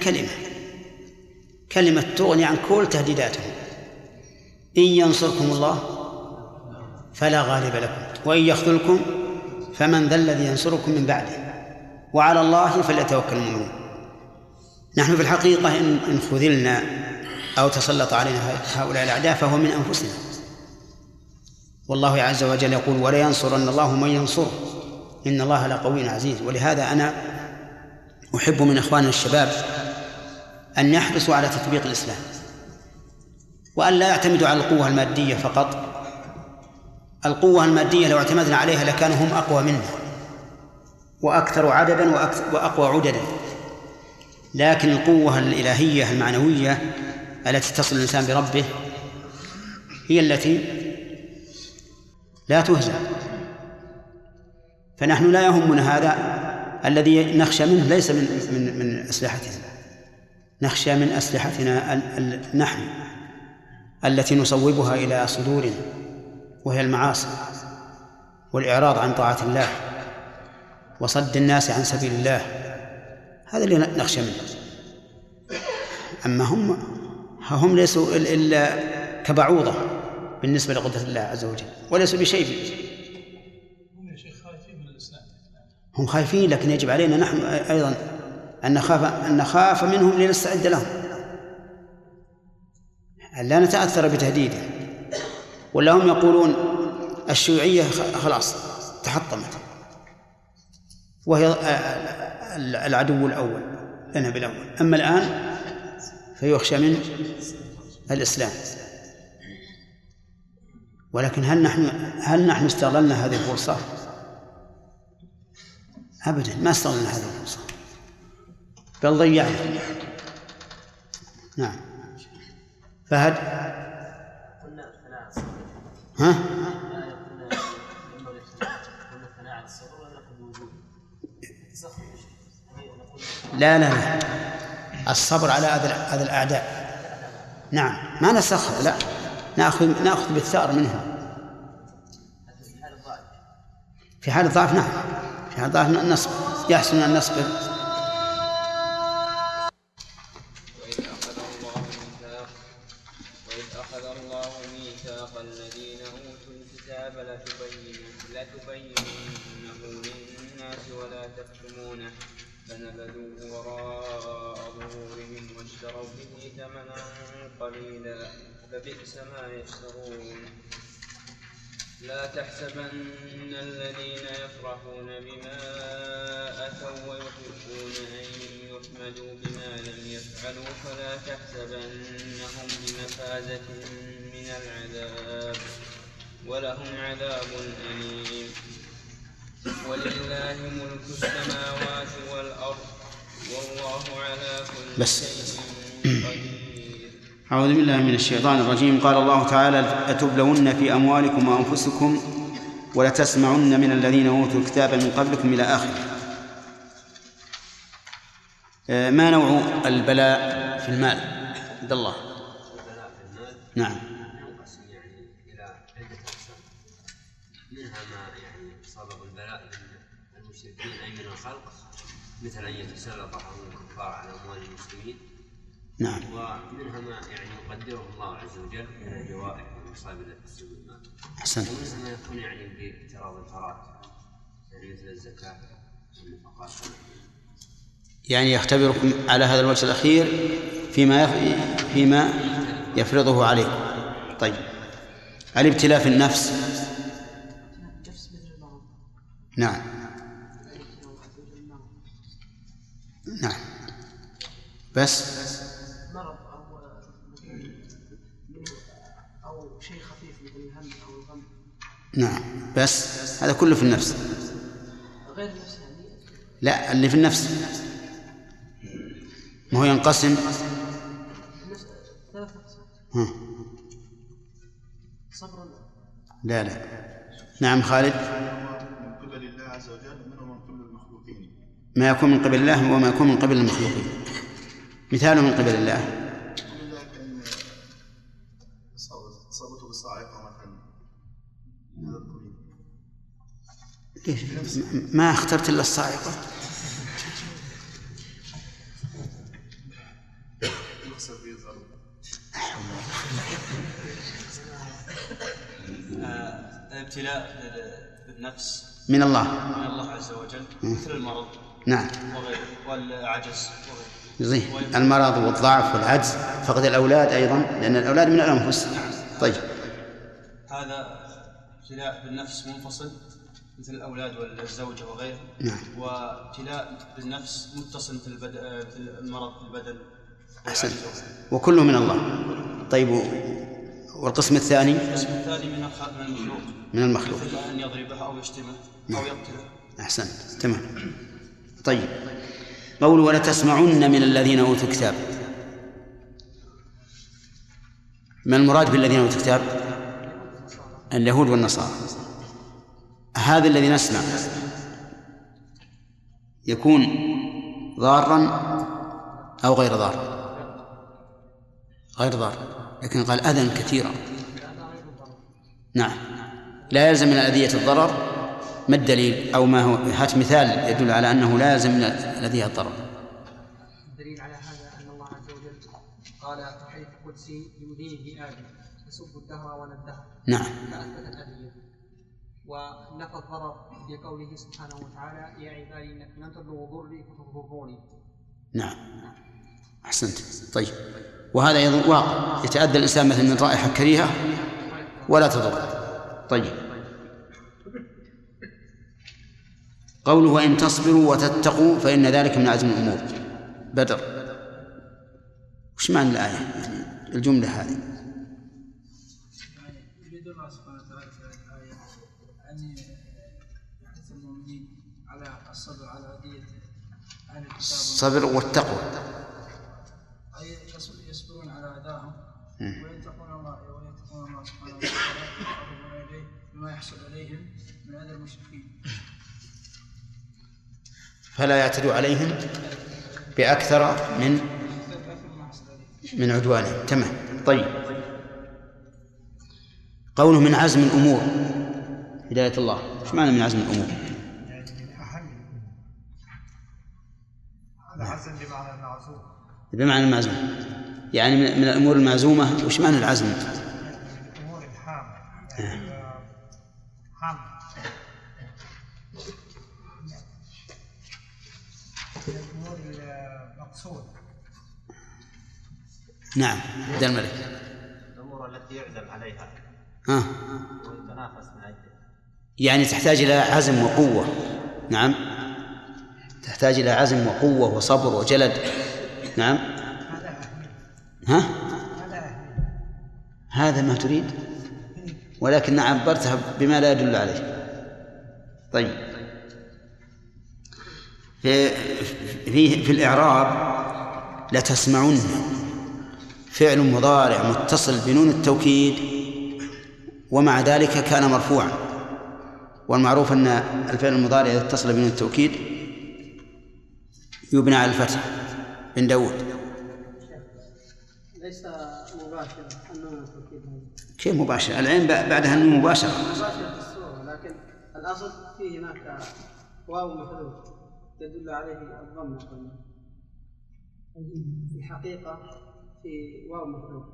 كلمة تغني عن كل تهديداتهم. إن ينصركم الله فلا غالب لكم وإن يخذلكم فمن ذا الذي ينصركم من بعده وعلى الله فليتوكل المؤمنون. نحن في الحقيقة إن خذلنا أو تسلط علينا هؤلاء الأعداء فهو من أنفسنا، والله عز وجل يقول ولا ينصرن الله من ينصره إن الله لقوي عزيز. ولهذا أنا أحب من إخواننا الشباب أن يحرصوا على تطبيق الإسلام، وأن لا يعتمدوا على القوة المادية فقط. القوة المادية لو اعتمدنا عليها لكانوا هم أقوى منا وأكثر عددا وأقوى عددا، لكن القوة الإلهية المعنوية التي تصل الإنسان بربه هي التي لا تهزم. فنحن لا يهمنا هذا الذي نخشى منه، ليس من أسلحتنا، نخشى من أسلحتنا نحن التي نصوبها إلى صدورنا، وهي المعاصي والإعراض عن طاعة الله وصد الناس عن سبيل الله، هذا اللي نخشى منه. أما هم ليسوا إلا كبعوضة بالنسبة لقدرة الله عز وجل، وليسوا بشيء. هم خايفين، لكن يجب علينا نحن أيضا أن نخاف منهم لنستعد لهم، لا نتأثر بتهديده. ولا هم يقولون الشيوعية خلاص تحطمت وهي العدو الأول لنا بالأول، أما الآن فيخشى من الإسلام. ولكن هل نحن استغللنا هذه الفرصة؟ أبدا ما استغلنا هذه الفرصة، بل ضيعنا. نعم. فهد ها؟ لا الصبر على هذا الأعداء. نعم ما نسخر، لا نأخذ بالثأر منهم في حال الضعف. نعم في حال الضعف نصبر، يحسن أن نصبر. وإذ أخذ الله ميثاق الذين أوتوا الكتاب لتبيننه للناس ولا تكتمونه فنبذوه وراء ظهورهم واشتروا به ثمنا قليلا فبئس ما يشترون. لا تحسبن الذين يفرحون بما أتوا ويحبون أن يحمدوا بما لم يفعلوا فلا تحسبنهم بمفازة من العذاب ولهم عذاب أليم. ولله ملك السماوات والأرض والله على كل شيء قدير. أعوذ بالله من الشيطان الرجيم. قال الله تعالى: لتبلون في أموالكم وأنفسكم ولتسمعن من الذين أوتوا الكتاب من قبلكم إلى آخره. ما نوع البلاء في المال عند الله؟ البلاء في المال نعم ينقسم إلى عدة أقسام. منها ما سبب البلاء بالمشركين أي من الخلق، مثل أن يتسلط الكفار على أموال المسلمين. نعم. ومنها ما يقدره الله عز وجل من الجوائح والمصائب التي تصيب المال. أحسنت. ومنها ما يكون باعتراض الفرات، مثل الزكاة والنفقات. يعني يختبركم على هذا الوجه الأخير فيما يفرضه عليه. طيب، الابتلاء في النفس. نعم نعم بس مرض أو شيء خفيف مثل الهم أو الغم. نعم بس هذا كله في النفس. غير النفس يعني؟ لا، اللي في النفس ما هو ينقسم ثلاث أقسام. صبر. لا نعم خالد. من قبل الله عز وجل ومنه من قبل المخلوقين. ما يكون من قبل الله وما يكون من قبل المخلوقين. مثاله من قبل الله كان صابته بالصاعقة مثلا. ليش ما اخترت إلا الصاعقة؟ الابتلاء بالنفس من الله عز وجل، مثل المرض. نعم. وغيره، والعجز زين، المرض والضعف والعجز، فقد الأولاد أيضا، لأن الأولاد من الأنفس. طيب، هذا ابتلاء بالنفس منفصل مثل الأولاد والزوجة وغيره. نعم. وابتلاء بالنفس متصل مثل المرض في البدن. أحسن، وكله من الله. طيب، والقسم الثاني؟ القسم الثاني من المخلوق مثل أن يضربها أو يشتمه أو يقتله. أحسن، تمام. طيب، قول ولتسمعن من الذين أوتوا الكتاب، ما المراد بالذين أوتوا الكتاب؟ اليهود والنصارى. هذا الذي نسمع يكون ضارا أو غير ضار؟ غير ضار، لكن قال أذى كثيرا. نعم، لا يلزم من الأذية الضرر. ما الدليل؟ أو ما هو؟ هات مثال يدل على أنه لا يلزم من الأذية الضرر. الدليل على هذا أن الله عز وجل قال في الحديث القدسي يؤذيه آدم يسب الدهر ولا الدهر. نعم. فأثبت الأذية. ونفى الضرر بقوله سبحانه وتعالى يا عبادي إنكم لن تبلغوا ضري فتضروني. نعم، أحسنت. طيب، وهذا أيضا واقع، يتأذى الإنسان مثل من رائحة كريهة ولا تضر. طيب، قوله وإن تصبروا وتتقوا فإن ذلك من عزم الأمور. بدر، وش معنى الآية؟ يعني الجملة هذه يريد الله سبحانه وتعالى في الآية أن يحث المؤمنين على الصبر على أذية أهل الكتاب، الصبر والتقوى، أي يصبرون على أذاهم ويتقون الله سبحانه وتعالى ويقربون إليه بما يحصل عليهم من أذى المشركين، فلا يعتدوا عليهم بأكثر من عدوانهم. تمام. طيب، قوله من عزم الأمور هداية الله، ايش معنى من عزم الأمور؟ هذا عزم بمعنى المعزوم. بمعنى المعزوم، يعني من الأمور المعزومة. وش معنى العزم؟ الأمور الحامة، حامة، الأمور المقصودة. نعم، عبد الملك. الأمور التي يعزم عليها ويتنافس من أجلها، يعني تحتاج إلى عزم وقوة. نعم، تحتاج إلى عزم وقوة وصبر وجلد. نعم. هذا ما تريد، ولكن عبرتها بما لا يدل عليه. طيب، في الإعراب لتسمعن فعل مضارع متصل بنون التوكيد، ومع ذلك كان مرفوعا، والمعروف أن الفعل المضارع إذا اتصل بنون التوكيد يبنى على الفتح. بن داود. ليس مباشر النون التوكيد. كيف مباشر؟ العين بعدها النون مباشرة. مباشر في الصورة، لكن الأصل فيه هناك واو محذوف تدل عليه الضمة. في الحقيقة في واو محذوف،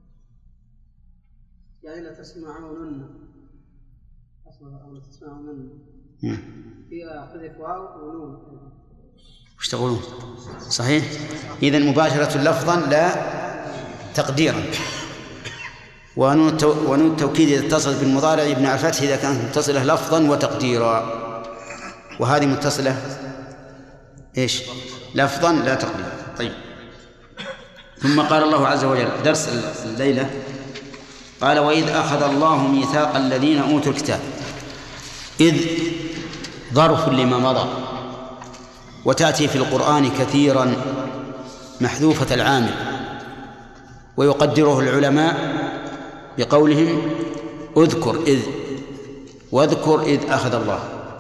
يعني لا تسمعون أصلا، أو لا تسمعون فيها حذف واو ونون. وش تقولون؟ صحيح. إذن مباشرة لفظا لا تقديرا. ونون التوكيد إذا اتصلت بالمضارع يبنى على الفتح إذا كانت متصلة لفظا وتقديرا، وهذه متصلة إيش؟ لفظا لا تقديرا. طيب، ثم قال الله عز وجل درس الليلة، قال وإذ أخذ الله ميثاق الذين أوتوا الكتاب. إذ ظرف لما مضى، وتأتي في القرآن كثيرا محذوفة العامل، ويقدره العلماء بقولهم اذكر إذ، واذكر إذ أخذ الله،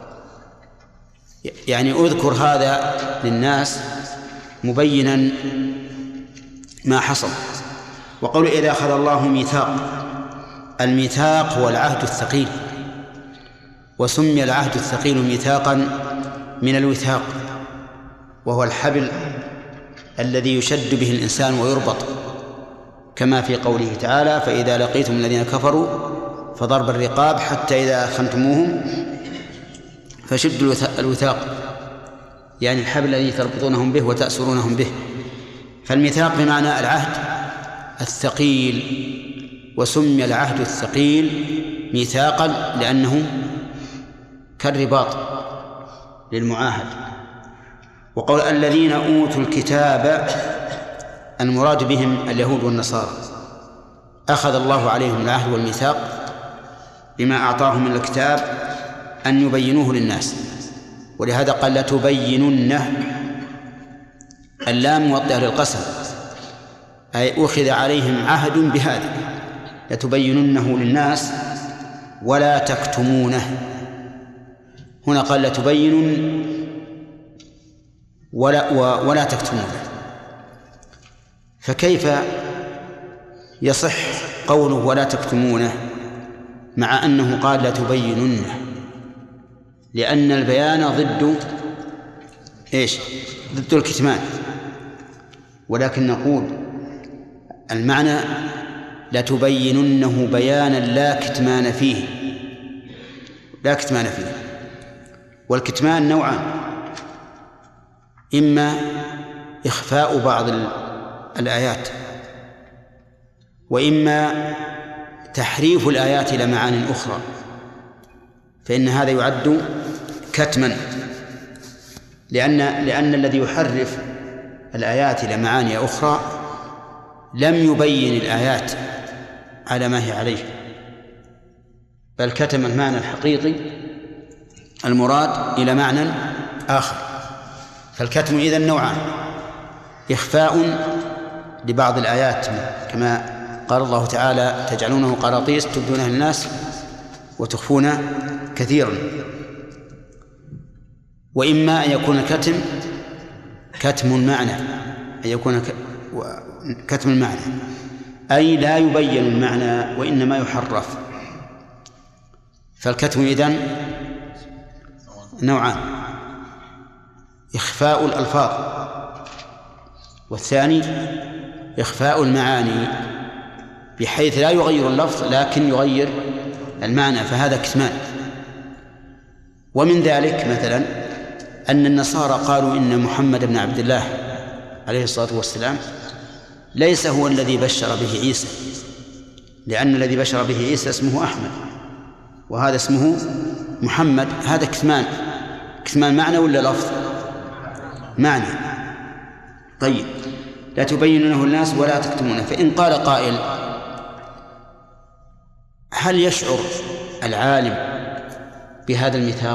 يعني اذكر هذا للناس مبينا ما حصل. وقول إذا أخذ الله ميثاق، الميثاق هو العهد الثقيل، وسمي العهد الثقيل ميثاقا من الوثاق، وهو الحبل الذي يشد به الإنسان ويربط، كما في قوله تعالى فإذا لقيتم الذين كفروا فضرب الرقاب حتى إذا أثخنتموهم فشدوا الوثاق، يعني الحبل الذي تربطونهم به وتأسرونهم به. فالميثاق بمعنى العهد الثقيل، وسمي العهد الثقيل ميثاقا لأنه كالرباط للمعاهد. وقول الذين أوتوا الكتاب، المراد بهم اليهود والنصارى، أخذ الله عليهم العهد والميثاق بما أعطاهم من الكتاب أن يبينوه للناس، ولهذا قال لتبيننه، اللام موطئة للقسم، أي أخذ عليهم عهد بهذا، لتبيننه للناس ولا تكتمونه. هنا قال لا تبينن ولا تكتمونه، فكيف يصح قوله ولا تكتمونه مع أنه قال لا تبيننه؟ لأن البيان ضد إيش؟ ضد الكتمان. ولكن نقول المعنى لا تبيننه بيانا لا كتمان فيه، لا كتمان فيه. والكتمان نوعان: إما إخفاء بعض الآيات، وإما تحريف الآيات إلى معان أخرى، فإن هذا يعد كتما، لأن الذي يحرف الآيات إلى معاني أخرى لم يبين الآيات على ما هي عليه، بل كتم المعنى الحقيقي المراد إلى معنى آخر. فالكتم إذن نوعان: إخفاء لبعض الآيات كما قال الله تعالى تجعلونه قراطيس تبدونها للناس وتخفون كثيرا، وإما أن يكون الكتم كتم المعنى، أن يكون كتم المعنى أي لا يبين المعنى وإنما يحرف. فالكتم إذن نوعان: إخفاء الألفاظ، والثاني إخفاء المعاني بحيث لا يغير اللفظ لكن يغير المعنى، فهذا كتمان. ومن ذلك مثلا أن النصارى قالوا إن محمد بن عبد الله عليه الصلاة والسلام ليس هو الذي بشر به عيسى، لأن الذي بشر به عيسى اسمه أحمد وهذا اسمه محمد. هذا كتمان. كتمان معنى ولا لفظ؟ معنى. طيب، لا تبينونه الناس ولا تكتمونه. فإن قال قائل: هل يشعر العالم بهذا الميثاق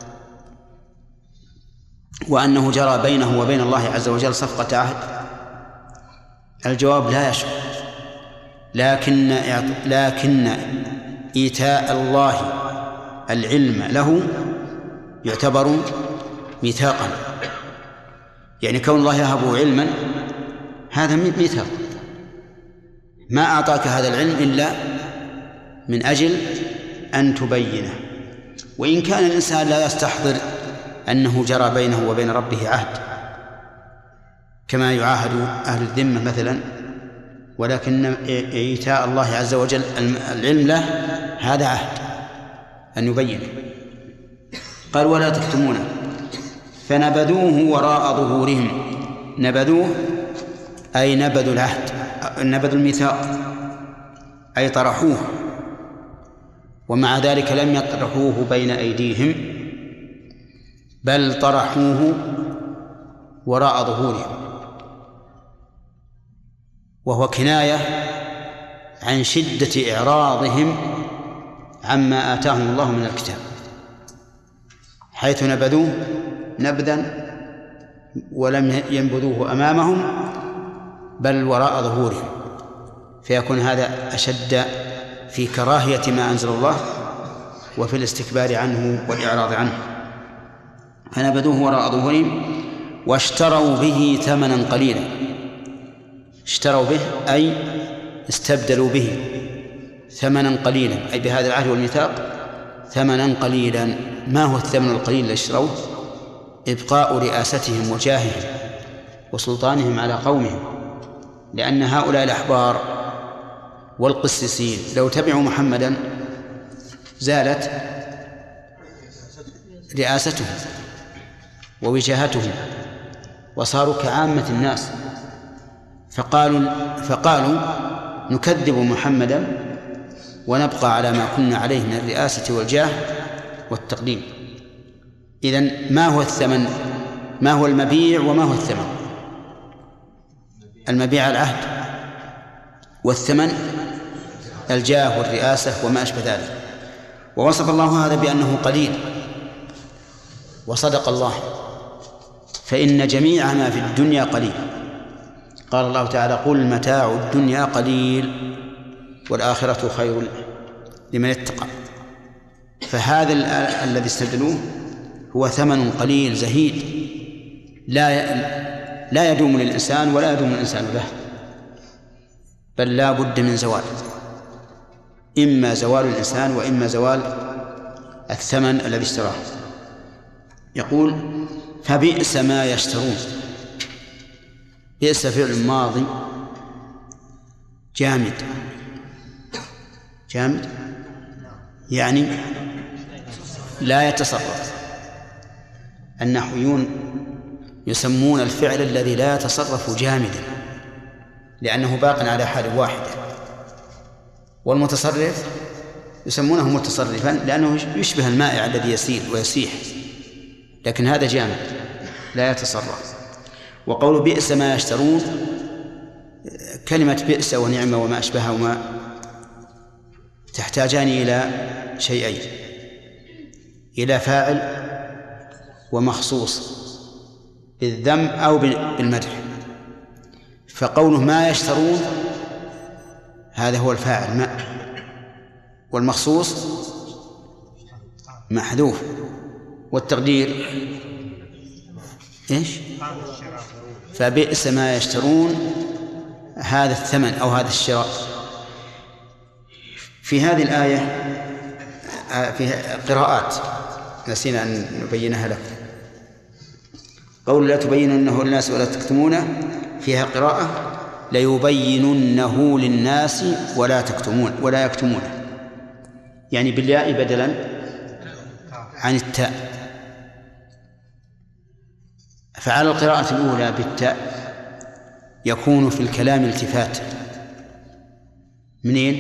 وأنه جرى بينه وبين الله عز وجل صفقة عهد؟ الجواب: لا يشعر، لكن إيتاء الله العلم له يعتبر ميثاقا، يعني كون الله يهب علما هذا ميثاق، ما أعطاك هذا العلم إلا من أجل أن تبينه. وإن كان الإنسان لا يستحضر أنه جرى بينه وبين ربه عهد كما يعاهد أهل الذمة مثلا، ولكن إيتاء الله عز وجل العلم له هذا عهد أن يبينه. قال: ولا تكتمونه فنبذوه وراء ظهورهم. نبذوه أي نبذوا العهد، نبذوا الميثاق، أي طرحوه، ومع ذلك لم يطرحوه بين أيديهم بل طرحوه وراء ظهورهم، وهو كناية عن شدة إعراضهم عما آتاهم الله من الكتاب، حيث نبذوه نبذا ولم ينبذوه أمامهم بل وراء ظهورهم، فيكون هذا أشد في كراهية ما أنزل الله وفي الاستكبار عنه والإعراض عنه. فنبذوه وراء ظهورهم واشتروا به ثمنا قليلا. اشتروا به أي استبدلوا به ثمنا قليلا، أي بهذا العهد والميثاق ثمنا قليلا. ما هو الثمن القليل الذي اشتروه؟ إبقاء رئاستهم وجاههم وسلطانهم على قومهم، لأن هؤلاء الأحبار والقسيسين لو تبعوا محمدا زالت رئاستهم ووجاهتهم وصاروا كعامة الناس، فقالوا نكذب محمدا ونبقى على ما كنا عليه من الرئاسة والجاه والتقديم. إذن ما هو الثمن؟ ما هو المبيع وما هو الثمن؟ المبيع العهد، والثمن الجاه والرئاسة وما أشبه ذلك. ووصف الله هذا بأنه قليل، وصدق الله، فإن جميع ما في الدنيا قليل. قال الله تعالى: قل متاع الدنيا قليل والآخرة خير لمن اتقى. فهذا الذي استبدلوه هو ثمن قليل زهيد لا يدوم للإنسان ولا يدوم الإنسان له، بل لا بد من زوال، إما زوال الإنسان وإما زوال الثمن الذي اشتراه. يقول فبئس ما يشترون. بئس فعل ماضي جامد يعني لا يتصرف. النحويون يسمون الفعل الذي لا يتصرف جامدا لأنه باق على حال واحدة، والمتصرف يسمونه متصرفا لأنه يشبه المائع الذي يسيل ويسيح، لكن هذا جامد لا يتصرف. وقول بئس ما يشترون، كلمة بئس ونعمة وما أشبهها وما تحتاجان إلى شيئين، إلى فاعل ومخصوص بالذم أو بالمدح. فقوله ما يشترون هذا هو الفاعل ما، والمخصوص محذوف، والتقدير إيش؟ فبئس ما يشترون هذا الثمن أو هذا الشراء. في هذه الآية فيها قراءات نسينا أن نبينها لكم. قول لا تبيننه للناس ولا تكتمونه، فيها قراءة ليبيننه للناس ولا يكتمونه، يعني بالياء بدلا عن التاء. فعلى القراءة الأولى بالتاء يكون في الكلام التفات. منين؟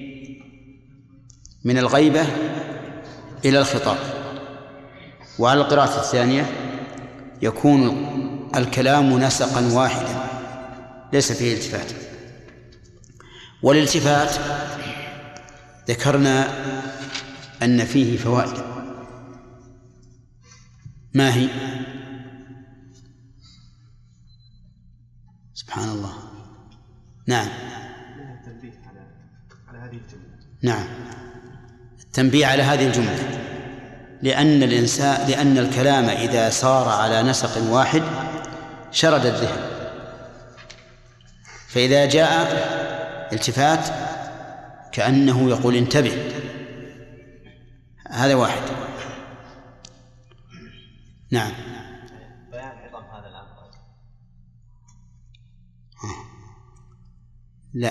من الغيبة إلى الخطاب. وعلى القراءة الثانية يكون الكلام نسقا واحدا ليس فيه التفات. والالتفات ذكرنا أن فيه فوائد. ما هي؟ سبحان الله. نعم، التنبيه على هذه الجملة. نعم، التنبيه على هذه الجملة، لأن الكلام إذا صار على نسق واحد شرد الذهن، فإذا جاء التفات كأنه يقول انتبه. هذا واحد. نعم. بيان عظم هذا الأمر. لا،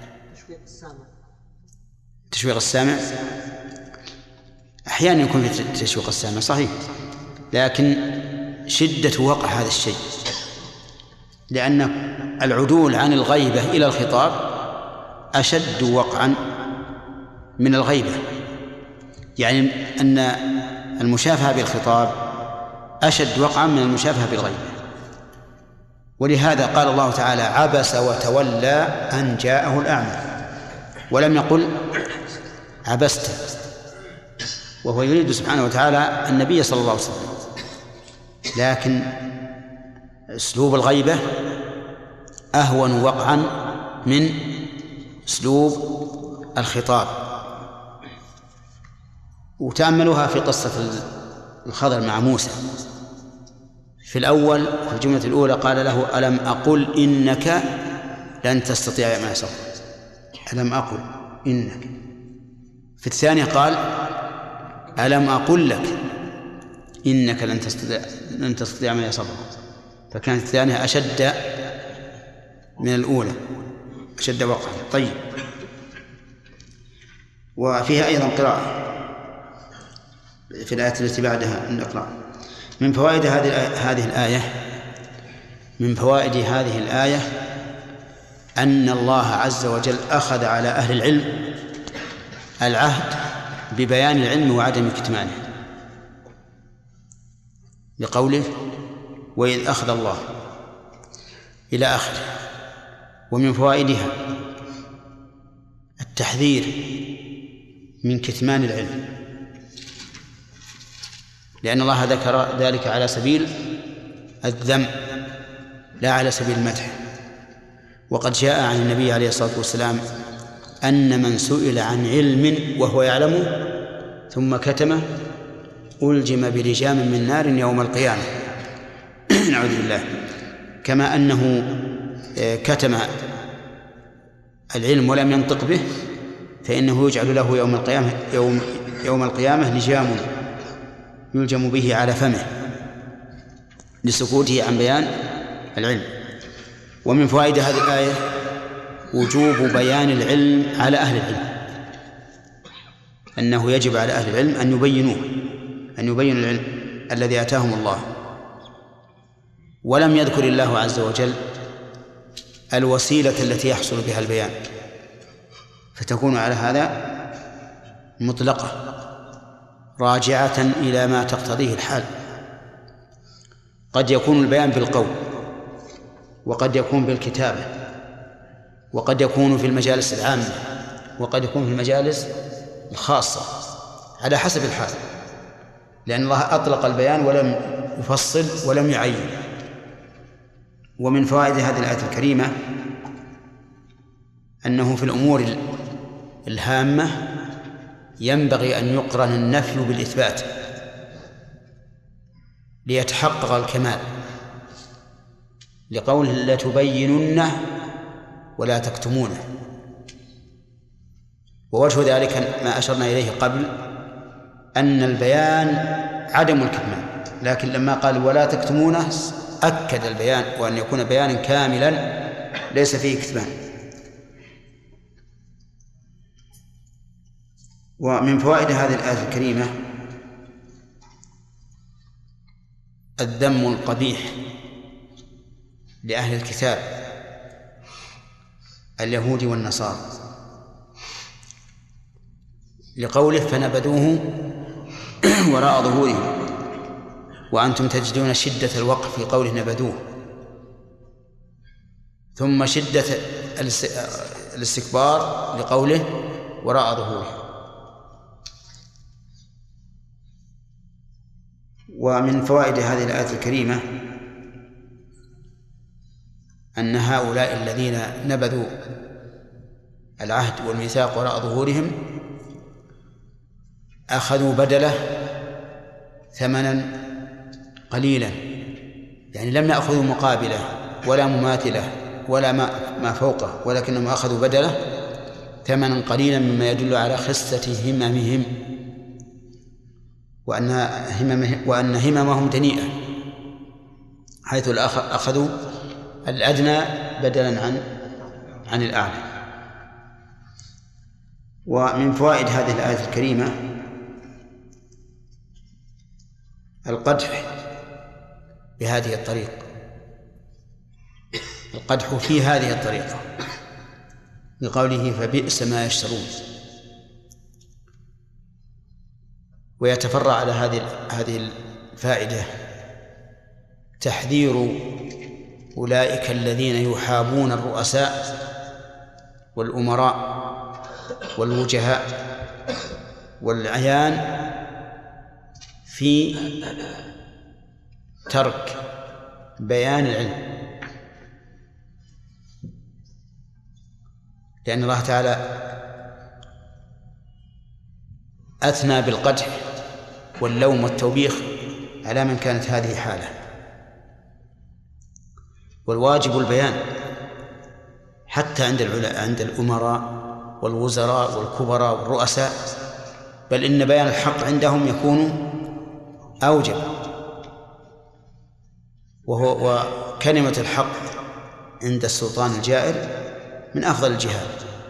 تشويق السامع أحيانا يكون في تشويق السامع صحيح، لكن شدة وقع هذا الشيء، لأن العدول عن الغيبة إلى الخطاب أشد وقعا من الغيبة، يعني أن المشافهة بالخطاب أشد وقعا من المشافهة بالغيبة. ولهذا قال الله تعالى عبس وتولى أن جاءه الأعمى، ولم يقل عبست، وهو يريد سبحانه وتعالى النبي صلى الله عليه وسلم. لكن أسلوب الغيبة أهون وقعا من أسلوب الخطاب. وتأملوها في قصة الخضر مع موسى. في الأول في الجملة الأولى قال له ألم أقل إنك لن تستطيع معي صبرا، ألم أقل إنك. في الثانية قال ألم أقل لك إنك لن تستطيع معي صبرا، فكانت الثانية أشد من الأولى، أشد وقعا. طيب، وفيها أيضا قراءة في الآية التي بعدها نقرأ. من فوائد هذه الآية أن الله عز وجل أخذ على أهل العلم العهد ببيان العلم وعدم كتمانه، لقوله وإذ أخذ الله إلى آخره. ومن فوائدها التحذير من كتمان العلم، لأن الله ذكر ذلك على سبيل الذم لا على سبيل المدح. وقد جاء عن النبي عليه الصلاة والسلام أن من سئل عن علم وهو يعلمه ثم كتمه ألجم بلجام من نار يوم القيامة. نعوذ بالله. كما أنه كتم العلم ولم ينطق به، فإنه يجعل له يوم القيامة لجام يلجم به على فمه لسكوته عن بيان العلم. ومن فوائد هذه الآية وجوب بيان العلم على أهل العلم، أنه يجب على أهل العلم أن يبينوا العلم الذي آتاهم الله. ولم يذكر الله عز وجل الوسيلة التي يحصل بها البيان، فتكون على هذا مطلقة راجعة إلى ما تقتضيه الحال. قد يكون البيان بالقول، وقد يكون بالكتابة، وقد يكون في المجالس العامة، وقد يكون في المجالس الخاصة، على حسب الحال، لأن الله أطلق البيان ولم يفصل ولم يعين. ومن فوائد هذه الآية الكريمة أنه في الأمور الهامة ينبغي أن يقرن النفي بالإثبات ليتحقق الكمال، لقوله لتبيننه ولا تكتمونه. ووجه ذلك ما أشرنا إليه قبل، أن البيان عدم الكتمان، لكن لما قال ولا تكتمونه أكد البيان، وأن يكون بيانا كاملا ليس فيه كتمان. ومن فوائد هذه الآية الكريمة الذم القبيح لأهل الكتاب اليهود والنصارى، لقوله فنبذوه وراء ظهورهم وأنتم تجدون شدة الوقف في قوله نبذوه، ثم شدة الاستكبار لقوله وراء ظهورهم. ومن فوائد هذه الآية الكريمة أن هؤلاء الذين نبذوا العهد والميثاق وراء ظهورهم أخذوا بدله ثمنا قليلا، يعني لم يأخذوا مقابله ولا مماثله ولا ما فوقه، ولكنهم أخذوا بدله ثمنا قليلا، مما يدل على خسة هممهم وأن هممهم دنيئة، حيث أخذوا الأدنى بدلا عن الأعلى. ومن فوائد هذه الآية الكريمة القدح بهذه الطريقة، القدح في هذه الطريقة بقوله فبئس ما يشترون. ويتفرع على هذه الفائدة تحذير أولئك الذين يحابون الرؤساء والأمراء والوجهاء والأعيان في ترك بيان العلم، لأن الله تعالى أثنى بالقدح واللوم والتوبيخ على من كانت هذه حاله، والواجب البيان حتى عند الأمراء والوزراء والكبراء والرؤساء، بل إن بيان الحق عندهم يكون أوجب، وكلمة الحق عند السلطان الجائر من أفضل الجهاد.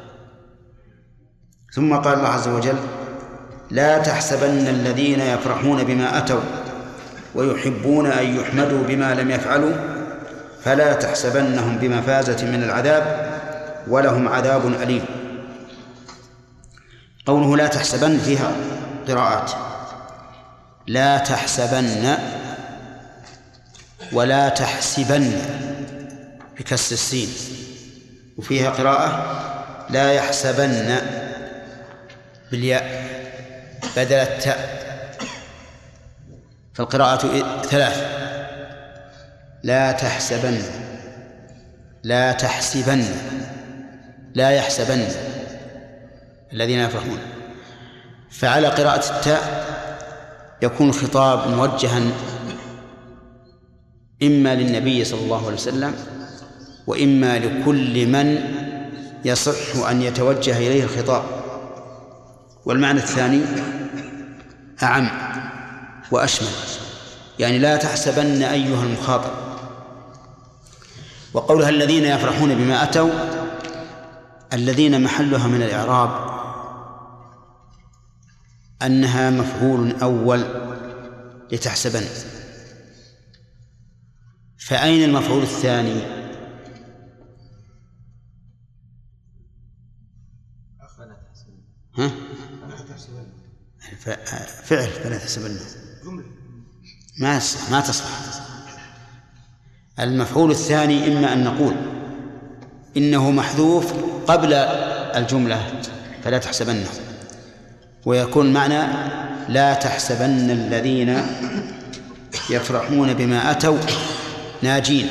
ثم قال الله عز وجل لا تحسبن الذين يفرحون بما أتوا ويحبون أن يحمدوا بما لم يفعلوا فلا تحسبنهم بمفازة من العذاب ولهم عذاب أليم. قوله لا تحسبن فيها قراءات، لا تحسبن ولا تحسبن بكسر السين، وفيها قراءة لا يحسبن بالياء بدل التاء، فالقراءة 3: لا تحسبن، لا تحسبن، لا يحسبن الذين يفرحون. فعلى قراءة التاء يكون خطاب موجها إما للنبي صلى الله عليه وسلم وإما لكل من يصح أن يتوجه إليه الخطاب. والمعنى الثاني أعم وأشمل، يعني لا تحسبن أيها المخاطب. وقولها الذين يفرحون بما أتوا، الذين محلها من الإعراب أنها مفعول أول لتحسبن. فأين المفعول الثاني؟ ها؟ فعل فلا تحسبن ما تصلح. المفعول الثاني إما أن نقول إنه محذوف قبل الجملة فلا تحسبنه، ويكون معنى لا تحسبن الذين يفرحون بما أتوا ناجين،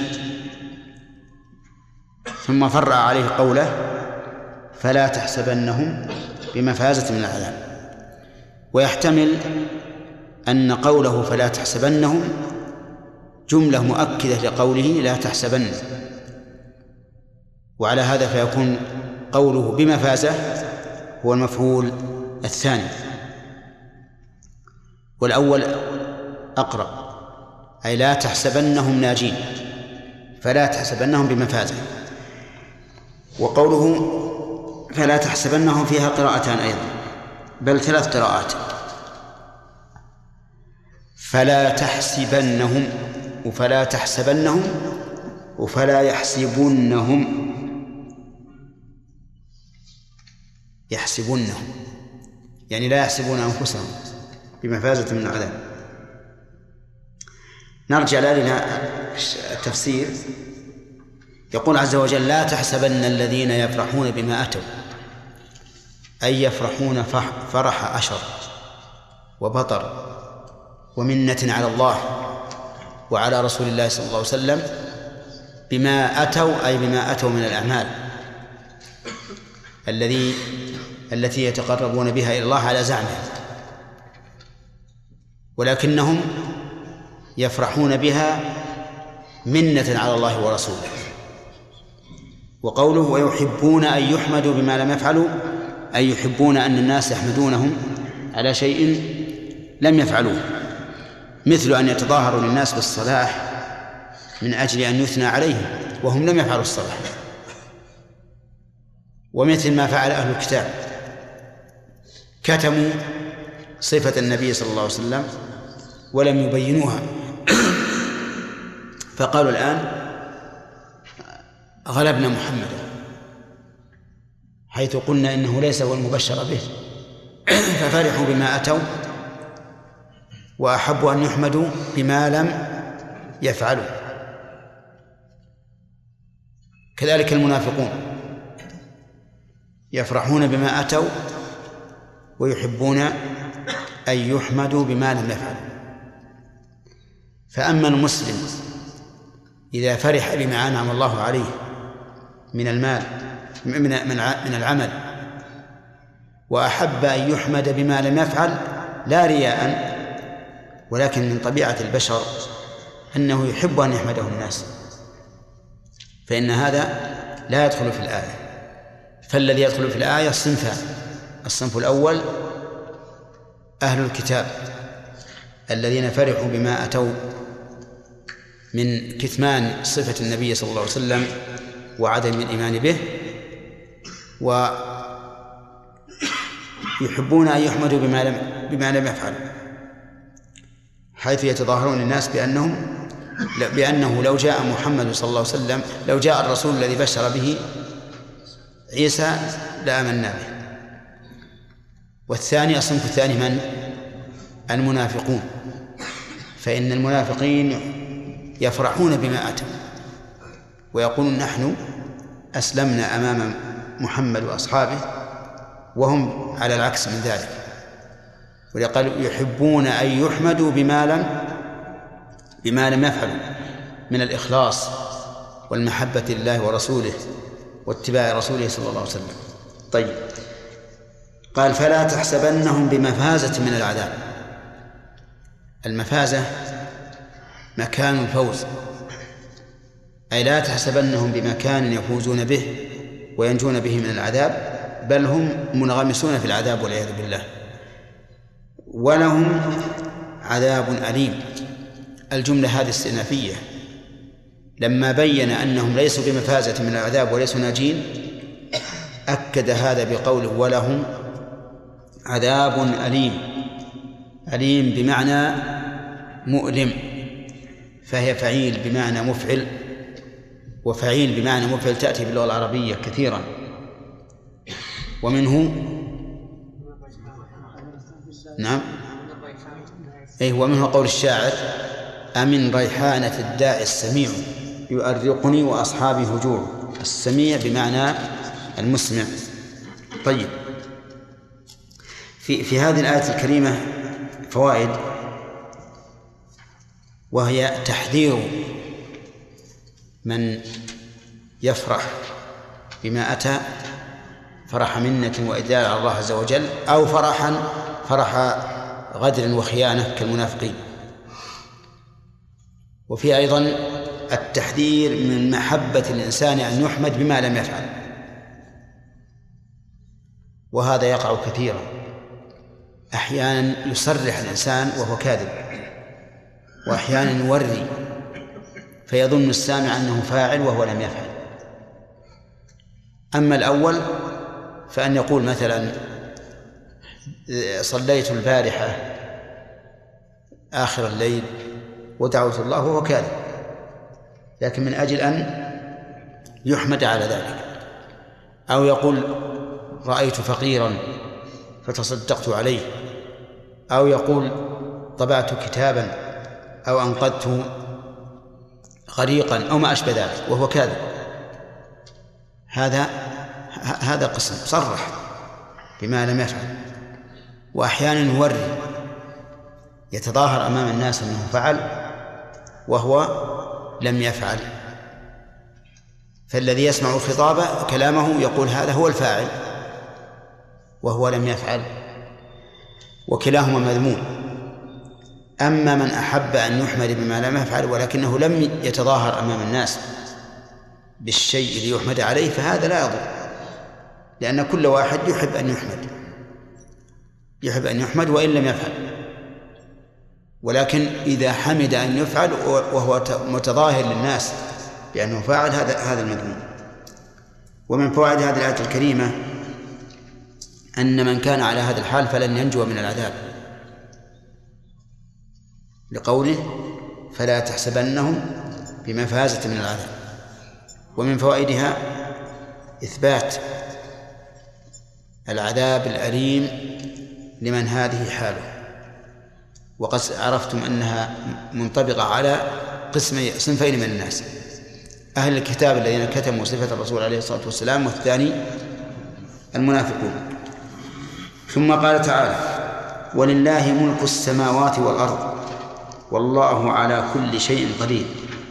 ثم فرع عليه قوله فلا تحسبنهم بمفازة من العذاب. ويحتمل أن قوله فلا تحسبنهم جملة مؤكدة لقوله لا تحسبن، وعلى هذا فيكون قوله بمفازة هو المفعول الثاني، والأول أقرب، أي لا تحسبنهم ناجين فلا تحسبنهم بمفازة. وقوله فلا تحسبنهم فيها قراءتان أيضا، بل 3 قراءات، فلا تحسبنهم وفلا تحسبنهم وفلا يحسبنهم. يعني لا يحسبون أنفسهم بمفازة من العذاب. نرجع لنا التفسير. يقول عز وجل لا تحسبن الذين يفرحون بما أتوا، أي يفرحون فرح أشر وبطر ومنة على الله وعلى رسول الله صلى الله عليه وسلم بما أتوا، أي بما أتوا من الأعمال التي يتقربون بها إلى الله على زعمهم، ولكنهم يفرحون بها منة على الله ورسوله. وقوله ويحبون أن يحمدوا بما لم يفعلوا، أي يحبون أن الناس يحمدونهم على شيء لم يفعلوه، مثل أن يتظاهروا للناس بالصلاح من أجل أن يثنى عليهم وهم لم يفعلوا الصلاح، ومثل ما فعل أهل الكتاب، كتموا صفة النبي صلى الله عليه وسلم ولم يبينوها، فقالوا الآن غلبنا محمدا، حيث قلنا إنه ليس هو المبشر به، ففرحوا بما أتوا وأحبوا أن يحمدوا بما لم يفعلوا. كذلك المنافقون يفرحون بما أتوا ويحبون أن يحمدوا بما لم يفعلوا. فأما المسلم إذا فرح بما أنعم الله عليه من المال من العمل وأحب أن يحمد بما لم يفعل لا رياء، ولكن من طبيعة البشر أنه يحب أن يحمده الناس، فإن هذا لا يدخل في الآية. فالذي يدخل في الآية صنفان: الصنف الأول أهل الكتاب الذين فرحوا بما أتوا من كتمان صفة النبي صلى الله عليه وسلم وعدم الإيمان به، ويحبون أن يحمدوا بما لم يفعلوا، حيث يتظاهرون للناس بأنه لو جاء محمد صلى الله عليه وسلم، لو جاء الرسول الذي بشر به عيسى لآمنا به. والثاني الصنف الثاني من؟ المنافقون، فإن المنافقين يفرحون بما أتوا ويقولون نحن أسلمنا أمام محمد وأصحابه، وهم على العكس من ذلك. ويقول يحبون أن يحمدوا بما لم يفعلوا من الإخلاص والمحبة لله ورسوله واتباع رسوله صلى الله عليه وسلم. طيب، قال فلا تحسبنهم بمفازة من العذاب. المفازة مكان الفوز، أي لا تحسبنهم بمكان يفوزون به وينجون به من العذاب، بل هم منغمسون في العذاب والعياذ بالله. ولهم عذاب أليم. الجملة هذه استئنافية، لما بين أنهم ليسوا بمفازة من العذاب وليسوا ناجين أكد هذا بقوله ولهم عذاب أليم. أليم بمعنى مؤلم، فهي فعيل بمعنى مفعل، وفعيل بمعنى مفعل تأتي باللغة العربية كثيرا. ومنه نعم أي ومنه قول الشاعر أمن ريحانة الداء السميع يؤرقني وأصحابي هجوع. السميع بمعنى المسمع. طيب، في هذه الآية الكريمة فوائد، وهي تحذير من يفرح بما أتى فرح منة وإدلال على الله عز وجل، أو فرح غدر وخيانة كالمنافقين. وفي أيضا التحذير من محبة الإنسان أن يحمد بما لم يفعل، وهذا يقع كثيرا. أحيانا يصرح الإنسان وهو كاذب، وأحيانا يوري فيظن السامع أنه فاعل وهو لم يفعل. أما الأول فأن يقول مثلا صليت البارحة آخر الليل ودعوت الله وهو كاذب، لكن من أجل أن يحمد على ذلك. أو يقول رأيت فقيرا فتصدقت عليه، أو يقول طبعت كتابا أو أنقذت غريقا أو ما أشبه ذلك وهو كاذب. هذا قسم صرح بما لم يفعل. وأحيانا يوري يتظاهر أمام الناس أنه فعل وهو لم يفعل، فالذي يسمع خطابه كلامه يقول هذا هو الفاعل وهو لم يفعل، وكلاهما مذموم. أما من أحب أن يحمد بما لم يفعل ولكنه لم يتظاهر أمام الناس بالشيء ليحمد عليه فهذا لا يضر، لأن كل واحد يحب أن يحمد وإن لم يفعل. ولكن إذا حمد أن يفعل وهو متظاهر للناس بأنه فاعل هذا المذموم. ومن فوائد هذه الآية الكريمة أن من كان على هذا الحال فلن ينجو من العذاب، لقوله فلا تحسبنهم بمفازة من العذاب. ومن فوائدها إثبات العذاب الأليم لمن هذه حاله. وقد عرفتم أنها منطبقة على صنفين من الناس: أهل الكتاب الذين كتموا صفة الرسول عليه الصلاة والسلام، والثاني المنافقون. ثم قال تعالى: ولله ملك السماوات والأرض والله على كل شيء قدير.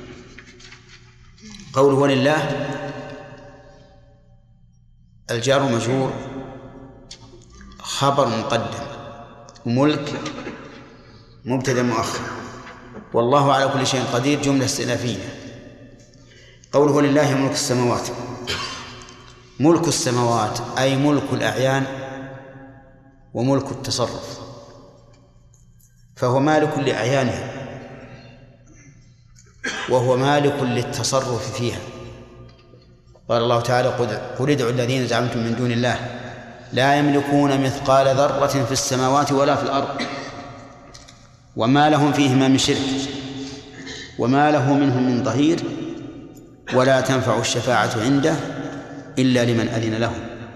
قوله ولله الجار مجرور خبر مقدم، وملك مبتدأ مؤخر، والله على كل شيء قدير جملة استئنافية. قوله ولله ملك السماوات، ملك السماوات أي ملك الأعيان وملك التصرف، فهو مالك لأعيانها وهو مالك للتصرف فيها. قال الله تعالى: قل ادعوا الذين زعمتم من دون الله لا يملكون مثقال ذرة في السماوات ولا في الأرض وما لهم فيهما من شرك وما له منهم من ظهير ولا تنفع الشفاعة عنده إلا لمن أذن له.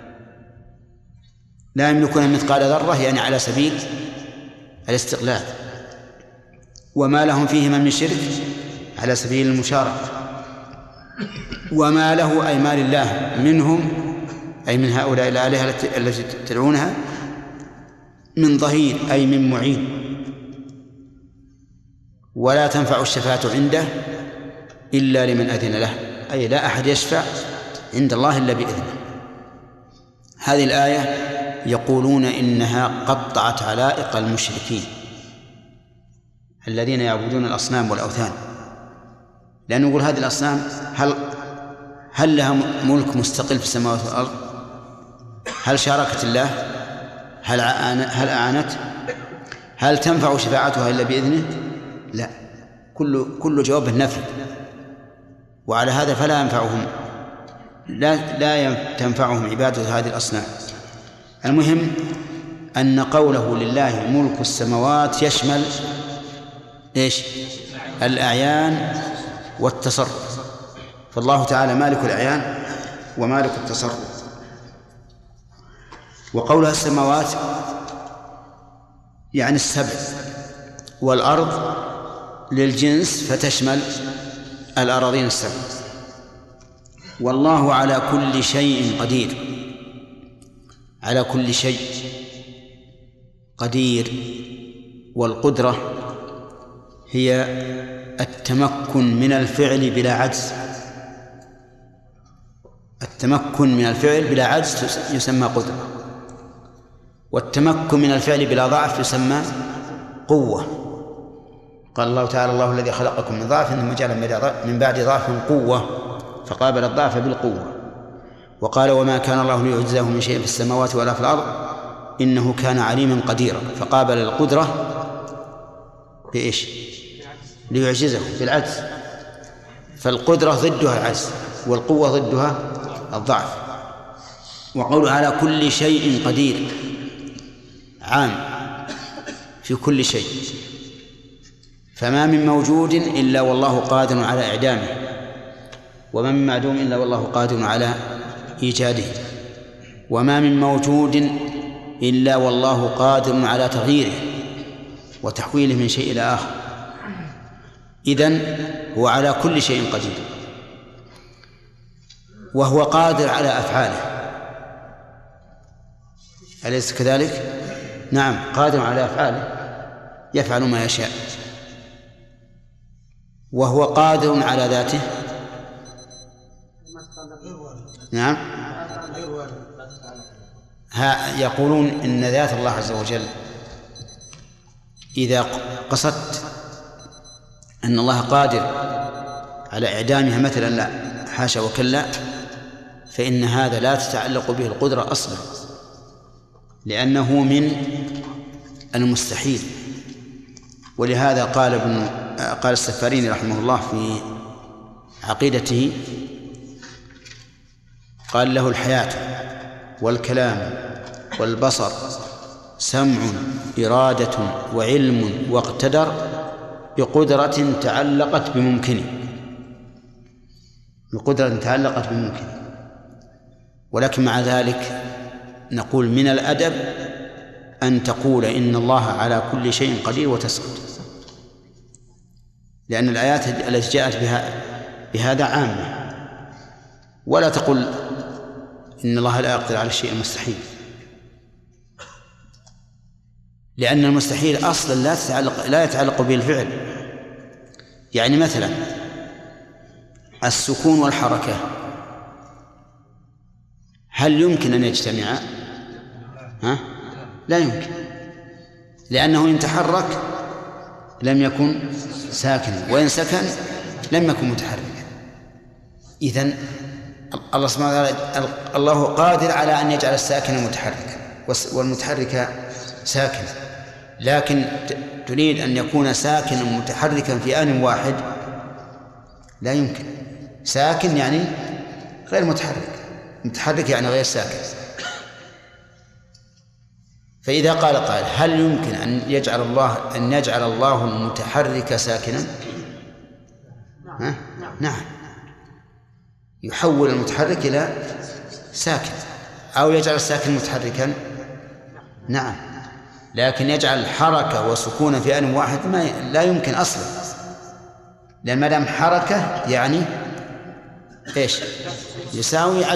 لا يملكون مثقال ذرة يعني على سبيل الاستقلال، وما لهم فيهما من شرك على سبيل المشاركة، وما له أي ما لله منهم أي من هؤلاء الآلهة التي تدعونها من ظهير أي من معين، ولا تنفع الشفاعة عنده إلا لمن أذن له، أي لا أحد يشفع عند الله إلا بإذنه. هذه الآية يقولون إنها قطعت علائق المشركين الذين يعبدون الأصنام والأوثان، لأنه يقول هذه الأصنام هل لها ملك مستقل في السماوات والأرض؟ هل شاركت الله؟ هل أعانت؟ هل تنفع شفاعتها إلا بإذنه؟ لا، كل جواب النفي. وعلى هذا فلا ينفعهم لا تنفعهم عبادة هذه الأصنام. المهم أن قوله لله ملك السماوات يشمل إيش؟ الأعيان والتصرف، فالله تعالى مالك الأعيان ومالك التصرف. وقولها السماوات يعني السبع، والأرض للجنس فتشمل الأراضين السبع. والله على كل شيء قدير، على كل شيء قدير. والقدرة هي التمكن من الفعل بلا عجز، التمكن من الفعل بلا عجز يسمى قدرة، والتمكن من الفعل بلا ضعف يسمى قوة. قال الله تعالى الله الذي خلقكم من ضعف ثم جعل من بعد ضعف قوة فقابل الضعف بالقوة. وقال وما كان الله ليعجزه من شيء في السماوات ولا في الأرض إنه كان عليما قديرا، فقابل القدرة بإيش؟ ليعجزه بالعجز. فالقدرة ضدها العجز والقوة ضدها الضعف. وقوله على كل شيء قدير عام في كل شيء، فما من موجود إلا والله قادر على إعدامه، وما من معدوم إلا والله قادر على إيجاده، وما من موجود إلا والله قادر على تغييره وتحويله من شيء إلى آخر. إذن هو على كل شيء قدير، وهو قادر على أفعاله، أليس كذلك؟ نعم، قادر على أفعاله، يفعل ما يشاء. وهو قادر على ذاته، نعم. يقولون إن ذات الله عز وجل إذا قصدت أن الله قادر على إعدامها مثلا، لا حاشا وكلا، فإن هذا لا تتعلق به القدرة أصلا، لأنه من المستحيل. ولهذا قال السفاريني رحمه الله في عقيدته، قال له الحياة والكلام والبصر سمع إرادة وعلم واقتدر بقدرة تعلقت بممكنه، بقدرة تعلقت بممكنه. ولكن مع ذلك نقول من الأدب أن تقول إن الله على كل شيء قدير وتسكت، لأن الآيات التي جاءت بهذا عامة. ولا تقل إن الله لا يقدر على الشيء المستحيل، لأن المستحيل أصلا لا يتعلق به الفعل. يعني مثلا السكون والحركة هل يمكن أن يجتمعا؟ لا يمكن، لأنه إن تحرك لم يكن ساكنا، وإن سكن لم يكن متحركا. إذن الله سبحانه وتعالى الله قادر على أن يجعل الساكن متحركا والمتحرك ساكنا، لكن تريد أن يكون ساكنا متحركا في آن واحد، لا يمكن. ساكن يعني غير متحرك، متحرك يعني غير ساكن. فإذا قال قائل هل يمكن أن يجعل الله المتحرك ساكنا؟ نعم، يحول المتحرك إلى ساكن، أو يجعل الساكن متحركا، نعم، لكن يجعل حركة وسكونا في آن واحد لا يمكن أصلا، لأن ما دام حركة يعني إيش؟ يساوي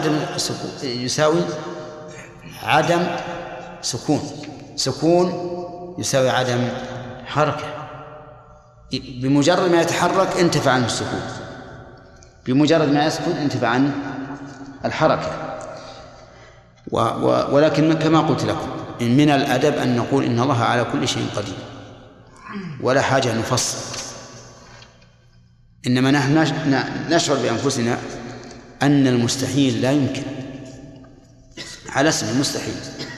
عدم سكون، سكون يساوي عدم حركة. بمجرد ما يتحرك انتفع عنه السكون، بمجرد ما يسكن انتفع عنه الحركة. ولكن كما قلت لكم من الأدب أن نقول إن الله على كل شيء قدير ولا حاجة أن نفصل، إنما نحن نشعر بأنفسنا أن المستحيل لا يمكن على اسم المستحيل.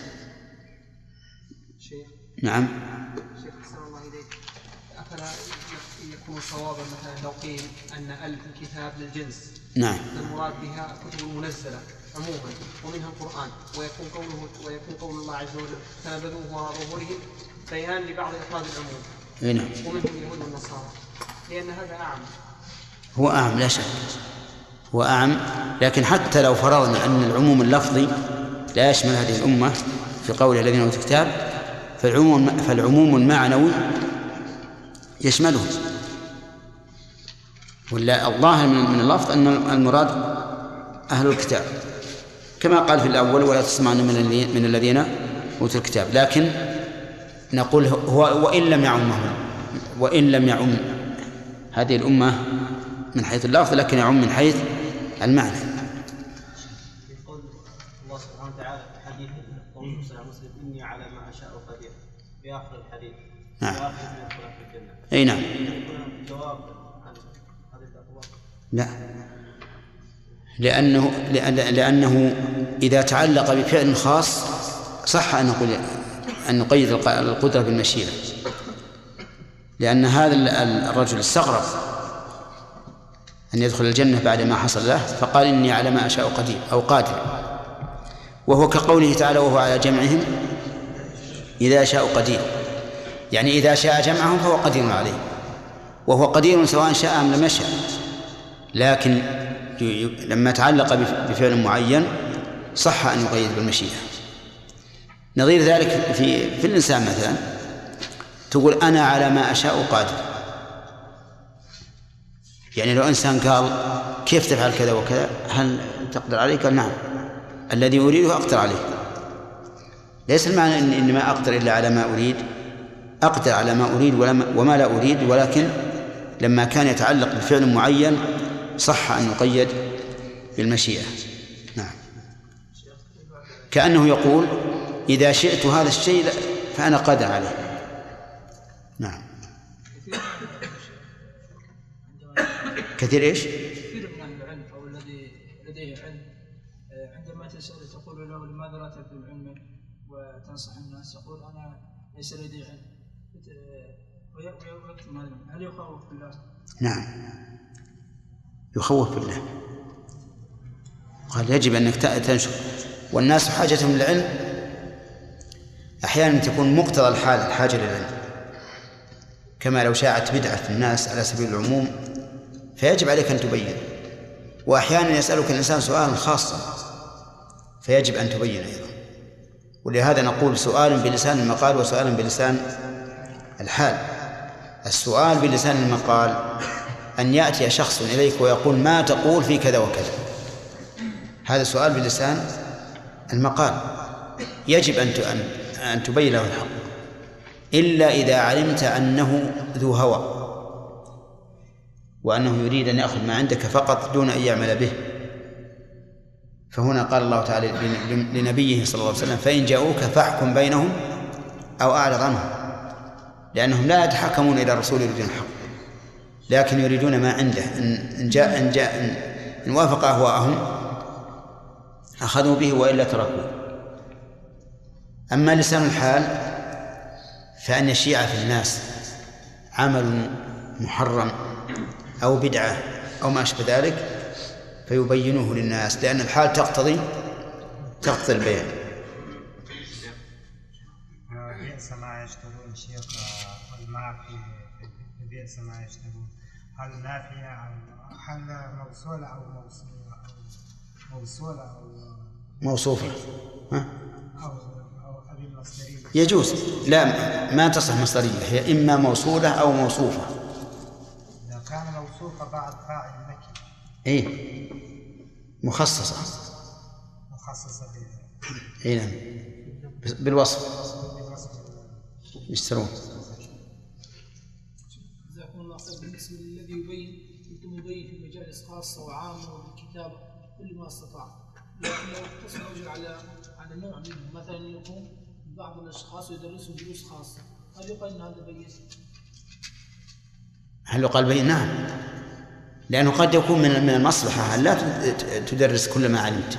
نعم. شيخ أحسن الله إليك، أفلا يكون صوابا مثلا لو قيل أن ألف الكتاب للجنس؟ نعم. المراد بها كتب المنزلة عموما ومنها القرآن، ويكون قول الله عز وجل فنبذوه وراء ظهورهم بيان لبعض أفراد العموم. نعم. ومنهم اليهود والنصارى، لأن هذا أعم. هو أعم لا شك، هو أعم، لكن حتى لو فرضنا أن العموم اللفظي لا يشمل هذه الأمة في قول الذين أوتوا الكتاب، فالعموم المعنوي يشملهم. ولا الظاهر من اللفظ أن المراد أهل الكتاب كما قال في الأول ولا تسمعن من الذين أوتوا الكتاب، لكن نقول هو وإن لم يعم هذه الأمة من حيث اللفظ، لكن يعم من حيث المعنى. في قول الله سبحانه وتعالى في حديث قول مسلم إني على ما أشاء قدير في آخر الحديث. نعم. في آخر من الجنة. أي نعم. جواب عن هذه الأقوال. لا، لأنه إذا تعلق بفعل خاص صح أن نقيد القدرة بالمشيئة، لأن هذا الرجل استغرب أن يدخل الجنة بعد ما حصل له فقال إني على ما أشاء قدير أو قادر، وهو كقوله تعالى وهو على جمعهم إذا شاء قدير، يعني إذا شاء جمعهم فهو قدير عليه، وهو قدير سواء شاء أم لم يشاء، لكن لما تعلق بفعل معين صح أن يقيد بالمشيئة. نظير ذلك في الإنسان مثلا تقول أنا على ما أشاء قادر، يعني لو إنسان قال كيف تفعل كذا وكذا هل تقدر عليه؟ قال نعم الذي أريده أقدر عليه. ليس المعنى إني ما أقدر إلا على ما أريد، أقدر على ما أريد وما لا أريد، ولكن لما كان يتعلق بفعل معين صح أن يقيد بالمشيئة. نعم. كأنه يقول إذا شئت هذا الشيء فأنا قادر عليه. نعم. كثير إيش؟ كثير من أهل العلم أو الذي لديه علم عندما تسأل تقول له لماذا لا تبذل علمك وتنصح الناس، يقول أنا ليس لدي علم ويكتم هذا. هل يخوف بالله؟ نعم يخوف بالله، قال يجب أنك تنشر، والناس حاجتهم للعلم أحيانا تكون مقتضى الحال الحاجة للعلم، كما لو شاعت بدعة في الناس على سبيل العموم فيجب عليك أن تبين، وأحيانا يسألك الإنسان سؤالا خاصا فيجب أن تبين أيضا. ولهذا نقول سؤال بلسان المقال وسؤال بلسان الحال. السؤال بلسان المقال أن يأتي شخص إليك ويقول ما تقول في كذا وكذا، هذا سؤال بلسان المقال، يجب أن تبين له الحق، إلا إذا علمت أنه ذو هوى وأنه يريد أن يأخذ ما عندك فقط دون أن يعمل به، فهنا قال الله تعالى لنبيه صلى الله عليه وسلم فإن جاءوك فاحكم بينهم أو أعرض عنهم، لأنهم لا يتحكمون إلى الرسول يريدون الحق، لكن يريدون ما عنده. إن وافق أهواءهم أخذوا به وإلا تركوه. أما لسان الحال فأن يشيع في الناس عمل محرم أو بدعة أو ما أشبه ذلك فيبينوه للناس، لأن الحال تقتضي البيان. بئس ما يشترون شيخ، والماء في بئس ما يشترون، هل نافية أو هل موصولة أو موصولة أو موصوفة أو أبي المصدرية؟ يجوز، لا ما تصح مصدرية، هي إما موصولة أو موصوفة. إذا كان موصوفة بعد فاعل نكرة إيه مخصصة إيه نعم بالوصف يشترون. جزاكم الله خير. بالنسبة للذي يبين يتم يبين في مجالس خاصة وعامة والكتاب كل ما استطاع، لكن لو اقتصر الرجل على هذا نوع منه، مثلا يقوم بعض الاشخاص يدرسوا دروس خاصه، هل يقال ان هذا بين؟ هل يقال بين؟ نعم، لأنه قد يكون من المصلحة أن لا تدرس كل ما علمت.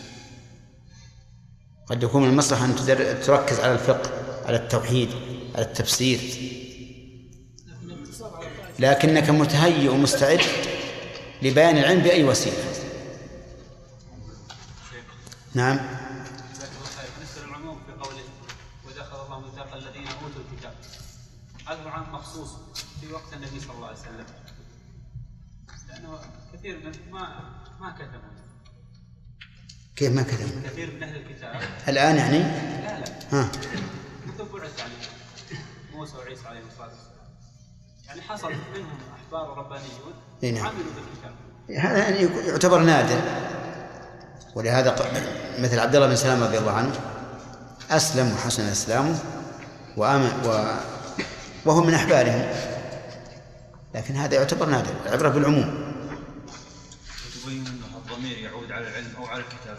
قد يكون من المصلحة أن تركز على الفقه، على التوحيد، على التفسير، لكنك متهيئ ومستعد لبيان العلم بأي وسيلة. نعم. بالنسبة للعموم في قوله وإذا أخذ الله ميثاق الذين أوتوا الكتاب، هذا العام مخصوص في وقت النبي صلى الله عليه وسلم، لأنه كثير من ما كتبوا. كيف ما كتبوا؟ كثير من أهل الكتاب الآن يعني؟ لا ها. منذ بعث عليه موسى وعيسى عليه الصلاة والسلام، يعني حصل منهم أحبار ربانيون عملوا بالكتاب. هذا يعني يعتبر نادر، ولهذا مثل عبد الله بن سلام رضي الله عنه أسلم وحسن إسلامه وآمن وهو من أحبارهم، لكن هذا يعتبر نادر. العبرة بالعموم. تبين أن الضمير يعود على العلم أو على الكتاب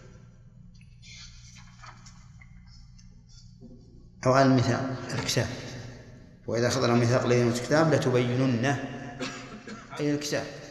أو على الميثاق الكتاب. وإذا أخذنا الميثاق الذين أوتوا الكتاب لتبيننه أي الكتاب.